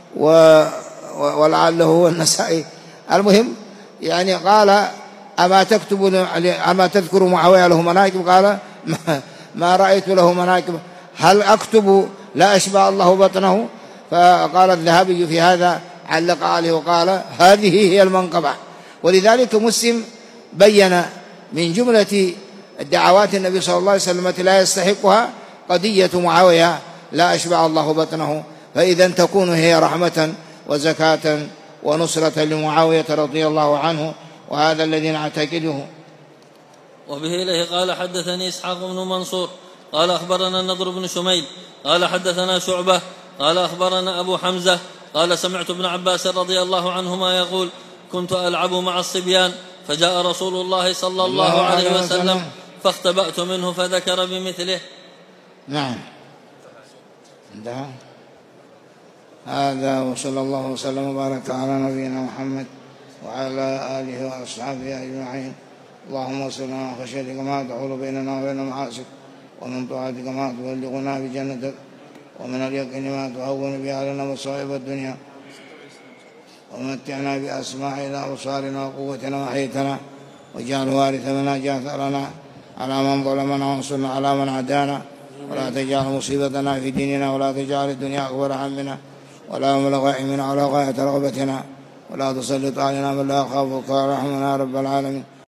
ولعله هو النسائي. المهم يعني قال أما تكتب أما تذكر معاوية له مناكب؟ قال ما, ما رأيت له مناكب. هل أكتب لا أشبع الله بطنه؟ فقال الذهبي في هذا علق عليه وقال هذه هي المنقبة. ولذلك مسلم بين من جملة الدعوات النبي صلى الله عليه وسلم التي لا يستحقها قضية معاوية لا أشبع الله بطنه، فإذا تكون هي رحمة وزكاة ونصرة لمعاوية رضي الله عنه، وهذا الذي نعتقده. وبه إليه قال حدثني إسحاق بن منصور قال أخبرنا النضر بن شميل قال حدثنا شعبة قال أخبرنا أبو حمزة قال سمعت ابن عباس رضي الله عنهما يقول كنت ألعب مع الصبيان فجاء رسول الله صلى الله عليه وسلم فاختبأت منه فذكر بمثله. نعم انتهى. هذا وصلى الله وسلم وبارك على نبينا محمد وعلى آله وأصحابه أجمعين. اللهم اغفر لنا خشيتك ما تحول بيننا وبين معاصيك، ومن طاعتك ما تبلغنا بجنتك، ومن اليقين ما تهون به علينا مصائب الدنيا، ومتعنا بأسماعنا وأبصارنا وقوتنا وحيتنا، واجعل وارث منا اجعل ثأرنا على من ظلمنا وانصرنا على من عادانا، ولا تجعل مصيبتنا في ديننا، ولا تجعل الدنيا أكبر همنا ولا مبلغ علمنا ولا غاية رغبتنا، ولا تسلط علينا من لا يخافك ويرحمنا يا رب العالمين.